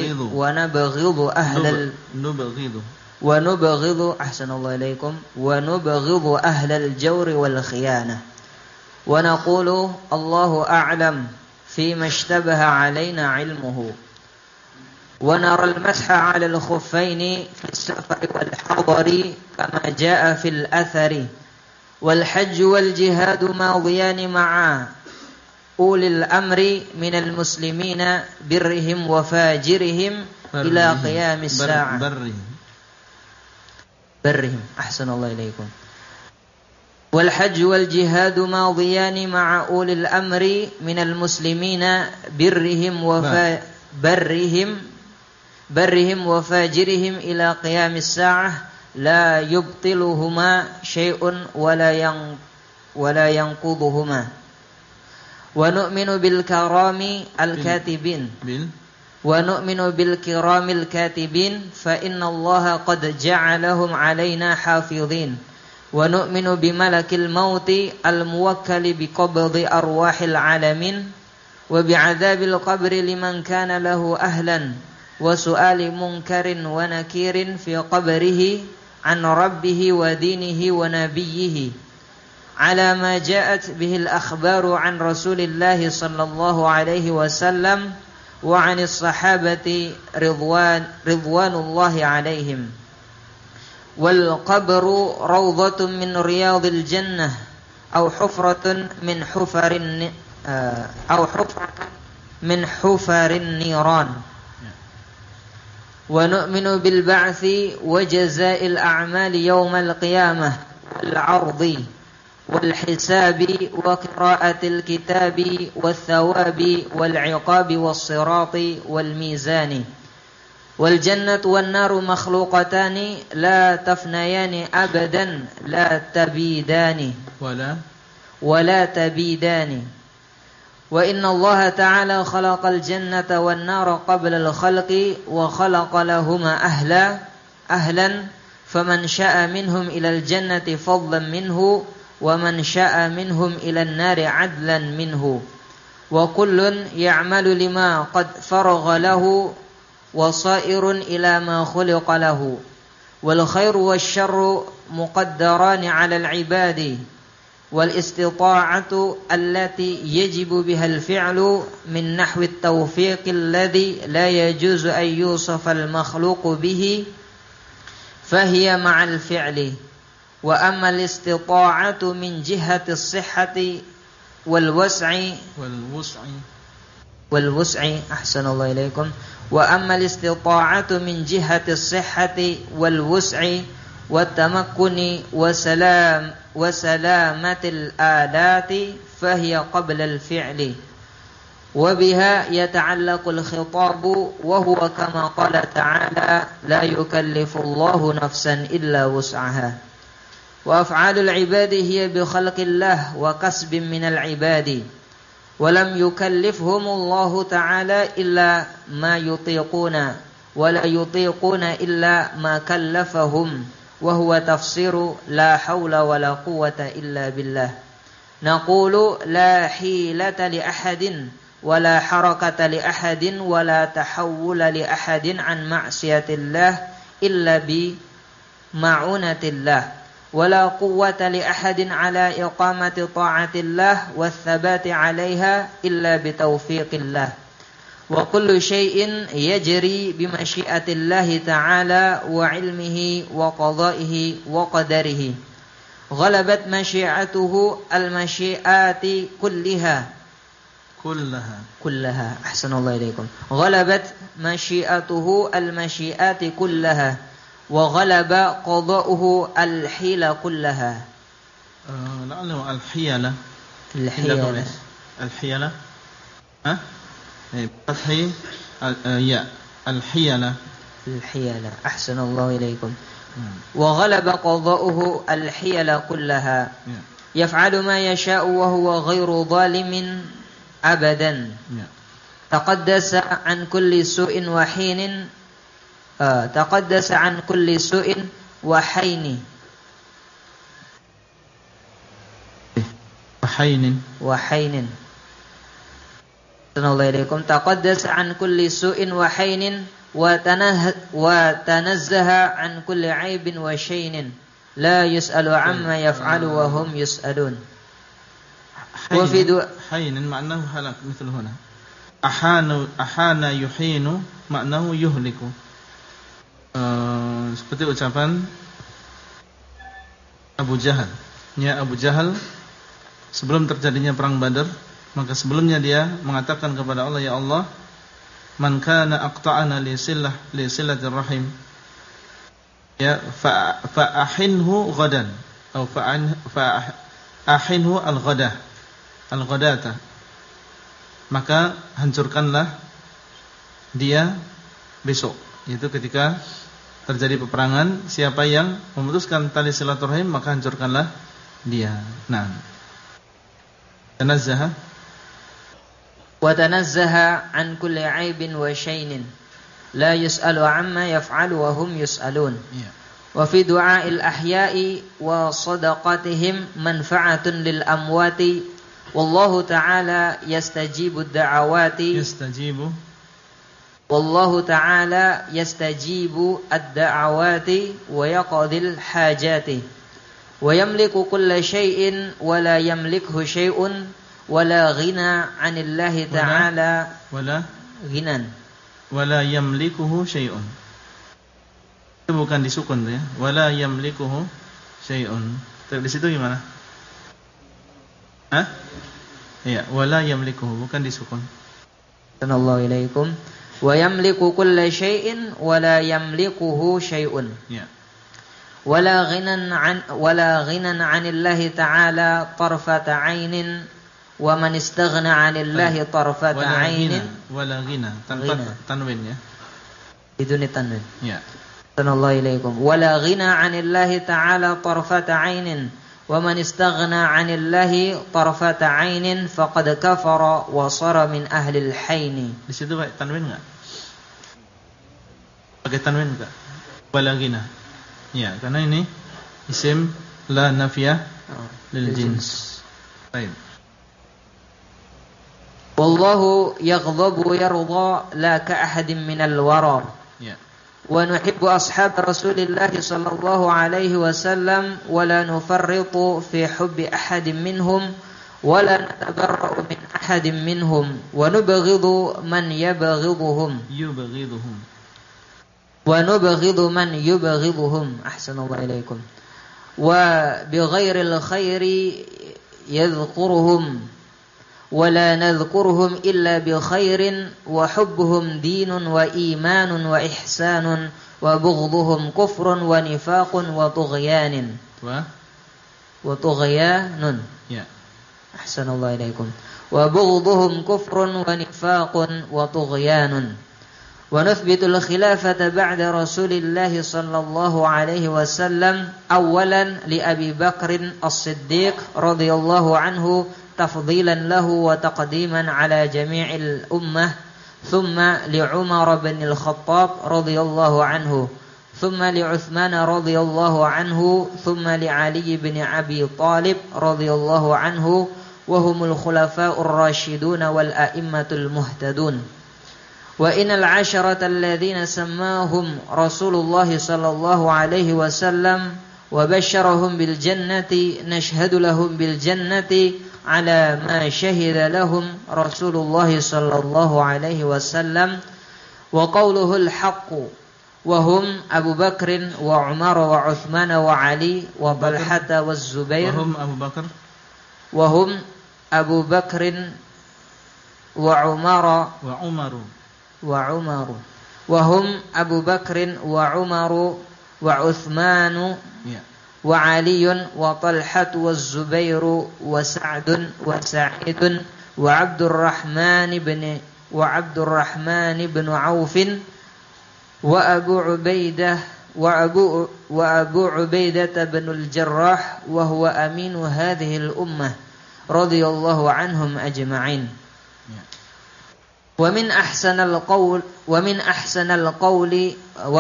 ونبغض أحسن الله إليكم ونبغض أهل الجور والخيانة ونقول الله أعلم فيما اشتبه علينا علمه ونرى المسح على الخفين في السفر والحضر كما جاء في الأثر والحج والجهاد ماضيان معا أولي الأمر من المسلمين برهم وفاجرهم إلى قيام الساعة برهم أحسن الله إليكم والحج والجهاد ماضيان مع أولي الأمر من المسلمين برهم وفاجرهم إلى قيام الساعة لا يبطلهما شيء ولا ينقضهما Wa nu'minu bil karami al-katibin. Wa nu'minu bil kiramil katibin fa inna Allah qad ja'alahum 'alaina hafizin. Wa nu'minu bi malakil mauti al-muwakkali bi qabdi arwahil 'alamin wa bi 'adzabil qabri liman kana lahu ahlan wa su'ali munkarin wa nakirin fi qabrihi an rabbihi wa dinihi wa nabiyhi ala ma ja'at bihi al-akhbaru an Rasulillahi sallallahu alaihi wasallam wa 'anis sahabati ridwanullahi alaihim. Wal qabru rawdatun min riyadil jannah aw hufratun min hufarin niran. Wa nu'minu bil ba'thi wa jazaa'il a'mali yawmal qiyamah wal 'ardi wal hisabi wa qira'atil kitabi wath thawabi wal 'iqabi was sirati wal mizani. Wal jannatu wan naru makhluqatani la tafnayani abadan la tabidani wala tabidani. Wa inna Allah ta'ala khalaqal jannata wan nara qabla al-khalqi wa khalaqa lahuma ahlan faman syaa minhum ila al-jannati fadlan minhu wa man syaa minhum ila an-nari 'adlan minhu wa kullun ya'malu lima qad faragha lahu wa sa'irun ila ma khuliqa lahu wal khairu wasyarru muqaddarani 'ala al-'ibadi والاستطاعة التي يجب بها الفعل من نحو التوفيق الذي لا يجوز أن يوصف المخلوق به فهي مع الفعل. وأما الاستطاعة من جهة الصحة والوسع أحسن الله إليكم. وأما الاستطاعة من جهة الصحة والوسع والتمكن وسلامة الآلات فهي قبل الفعل وبها يتعلق الخطاب وهو كما قال تعالى لا يكلف الله نفسا إلا وسعها. وأفعال العباد هي بخلق الله وكسب من العباد ولم يكلفهم الله تعالى إلا ما يطيقون ولا يطيقون إلا ما كلفهم وهو تفسير لا حول ولا قوة إلا بالله. نقول لا حيلة لأحد ولا حركة لأحد ولا تحول لأحد عن معصية الله إلا بمعونة الله ولا قوة لأحد على إقامة طاعة الله والثبات عليها إلا بتوفيق الله. وكل شيء يجري بمشيئة الله تعالى وعلمه وقضائه وقدره. غلبت مشيئته المشيئات كلها أحسن الله إليكم. غلبت مشيئته المشيئات كلها وغلب قضاؤه الحيلة كلها. لعله الحيلة فتحي يا الحيلة أحسن الله إليكم. وغلب قضاؤه الحيلة كلها يفعل ما يشاء وهو غير ظالم أبدا. تقدس عن كل سوء وحين تقدس عن كل سوء وحين تقدس عن كل سوء وحين وتنزه عن كل عيب وشين لا يسأل عما يفعل وهم يسألون. وفي حين معناه هلاك مثل هنا أحان يحين معناه يهلك. Seperti ucapan Abu Jahal. Ya Abu Jahal sebelum terjadinya perang Badar, maka sebelumnya dia mengatakan kepada Allah, ya Allah, man kana aqta'ana li silatir rahim ya fa'ahinhu ghadan atau fa'ahinhu al-ghadata, maka hancurkanlah dia besok, yaitu ketika terjadi peperangan, siapa yang memutuskan tali silaturahim maka hancurkanlah dia. Nah, tanazzaha وتنزه عن كل عيب وشين لا يسأل عما يفعل وهم يسألون وفي دعاء الأحياء وصدقاتهم منفعة للأموات والله تعالى يستجيب الدعوات والله تعالى يستجيب الدعوات ويقضي الحاجات ويملك كل شيء ولا يملكه شيء ولا غنى عن الله تعالى غنى ولا يملكه شيء. Itu bukan disukun ya. Wala yamlikuhu syai'un. Di situ gimana? Iya, wala yamlikuhu bukan disukun. Sallallahu alaikum. Wa yamliku kulla syai'in wa la yamlikuhu syai'un. Ya. Wala ghinan 'anillahi ta'ala tarfata 'ainin wa man istaghna 'anillahi tarfata 'ainin wala ghina tanpa tanwin ya. Biduni tanwin. Ya. Sallallahu alaikum. Wala ghina 'anillahi ta'ala tarfata 'ainin wa man istaghna 'anillahi tarfata 'ainin faqad kafara wa sara min ahli al-haini. Di situ pakai tanwin enggak? Pakai tanwin enggak? Wala ghina. Ya, karena ini isim la nafiyah lil jins. Baik. Wallahu yaghdabu wa yarda la ka ahadin minal wara. Ya. Wa nuhibbu ashab Rasulillah sallallahu alaihi wasallam wa la nufarritu fi hubbi ahadin minhum wa la natabarra'u min ahadin minhum wa nubghidu man yubghiduhum wa nubghidu man yubghiduhum. Ahsanallahu ilaikum. Wa bighairil khairi yadhkuruhum ولا نذكرهم إلا بخير وحبهم دين وإيمان وإحسان وبغضهم كفر ونفاق وطغيان أحسن الله إليكم وبغضهم كفر ونفاق وطغيان ونثبت الخلافة بعد رسول الله صلى الله عليه وسلم أولا لأبي بكر الصديق رضي الله عنه تفضيلا له وتقديما على جميع الأمة ثم لعمر بن الخطاب رضي الله عنه ثم لعثمان رضي الله عنه ثم لعلي بن أبي طالب رضي الله عنه وهم الخلفاء الراشدون والأئمة المهتدون وإن العشرة الذين سماهم رسول الله صلى الله عليه وسلم وبشرهم بالجنة نشهد لهم بالجنة على ما شهد لهم رسول الله صلى الله عليه وسلم وقوله الحق وهم أبو بكر وعمر وعثمان وعلي وطلحة والزبير وهم أبو بكر وعمر وهم أبو بكر وعمر وعثمان وعلي وطلحة والزبير وسعد وسعيد وعبد الرحمن بن عوف وأبو عبيدة بن الجراح وهو أمين هذه الأمة رضي الله عنهم أجمعين ومن أحسن القول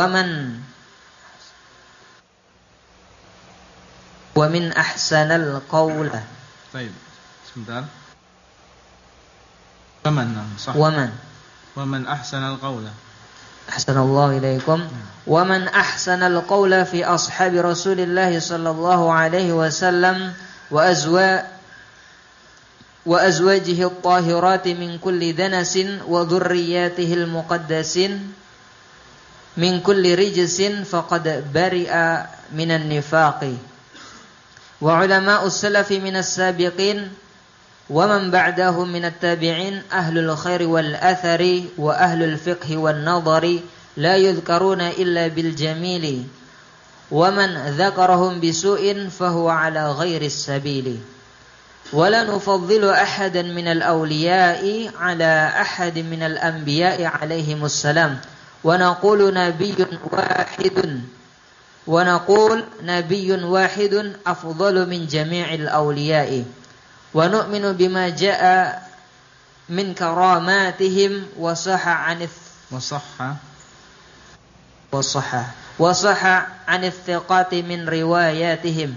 طيب sebentar. ومن أحسن القول أحسن الله إليكم ومن أحسن القول في أصحاب رسول الله صلى الله عليه وسلم وأزواجه الطاهرات من كل دنس وذرياته المقدسين من كل رجس فقد برئ من النفاق وعلماء السلف من السابقين ومن بعدهم من التابعين أهل الخير والأثر وأهل الفقه والنظر لا يذكرون إلا بالجميل ومن ذكرهم بسوء فهو على غير السبيل ولا نفضل أحدا من الأولياء على أحد من الأنبياء عليهم السلام ونقول نبي واحد أفضل من جميع الأولياء ونؤمن min karamatihim wa sahha 'an thiqati min riwayatihim.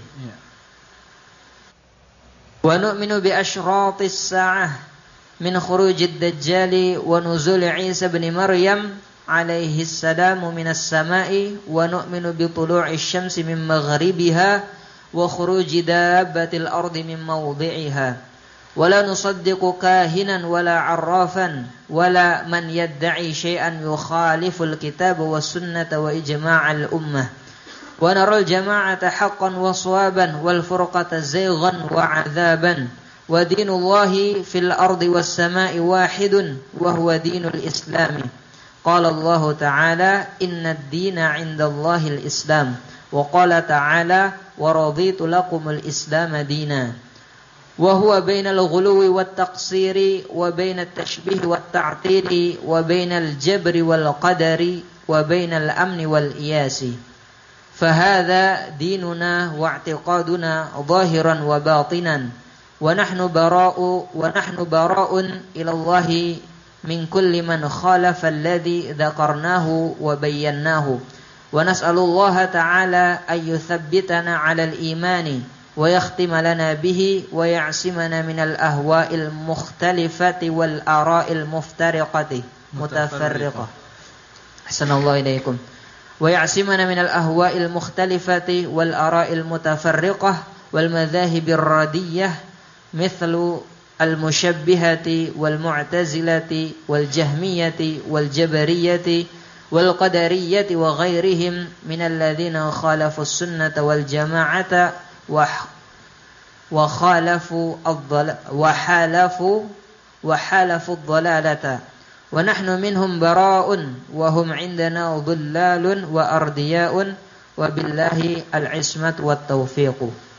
Wa nu'minu bi asyratis sa'ah min khurujid dajjali wa nuzul Isa ibn Maryam alaihi salamu minas sama'i wa nu'minu bi tulu'i syamsi min maghribiha wa khuruji dabbatil ardi min mawdi'iha. ولا نصدق كاهنا ولا عرافا ولا من يدعي شيئا يخالف الكتاب والسنة وإجماع الأمة ونرى الجماعة حقا وصوابا والفرقة زيغا وعذابا ودين الله في الأرض والسماء واحد وهو دين الإسلام. قال الله تعالى إن الدين عند الله الإسلام وقال تعالى ورضيت لكم الإسلام دينا. وهو بين الغلو والتقصير وبين التشبيه والتعطيل وبين الجبر والقدر وبين الأمن والإياس. فهذا ديننا واعتقادنا ظاهرا وباطنا ونحن براء إلى الله من كل من خالف الذي ذكرناه وبيناه ونسأل الله تعالى أن يثبتنا على الإيمان ويختم لنا به ويعصمنا من الأهواء المختلفة والآراء متفرقة. أحسن الله إليكم. ويعصمنا من الأهواء المختلفة والآراء المتفرقة والمذاهب الردية مثل المشبهة والمعتزلة والجهمية والجبرية والقدرية وغيرهم من الذين خالفوا السنة والجماعة وحالفوا الضلالة ونحن منهم براء وهم عندنا ضلال وأردياء وبالله العصمة والتوفيق.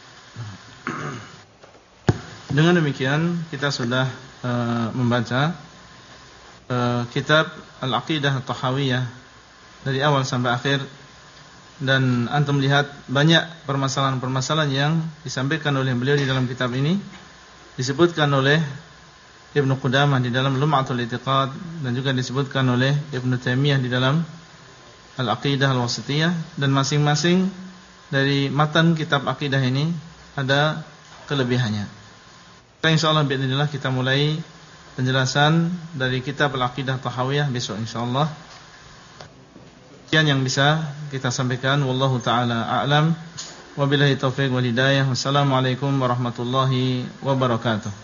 Dengan demikian kita sudah membaca kitab Al-Aqidah At-Tahawiyah dari awal sampai akhir. Dan antum lihat banyak permasalahan-permasalahan yang disampaikan oleh beliau di dalam kitab ini, disebutkan oleh Ibnu Qudamah di dalam Lum'atul I'tiqad dan juga disebutkan oleh Ibnu Taimiyah di dalam Al-Aqidah Al-Wasithiyah. Dan masing-masing dari matan kitab akidah ini ada kelebihannya. Kita insyaallah biidznillah kita mulai penjelasan dari kitab Al-Aqidah Tahawiyah besok insyaallah. Yang bisa kita sampaikan wallahu taala a'lam wabillahi taufiq wal hidayah. Wassalamualaikum warahmatullahi wabarakatuh.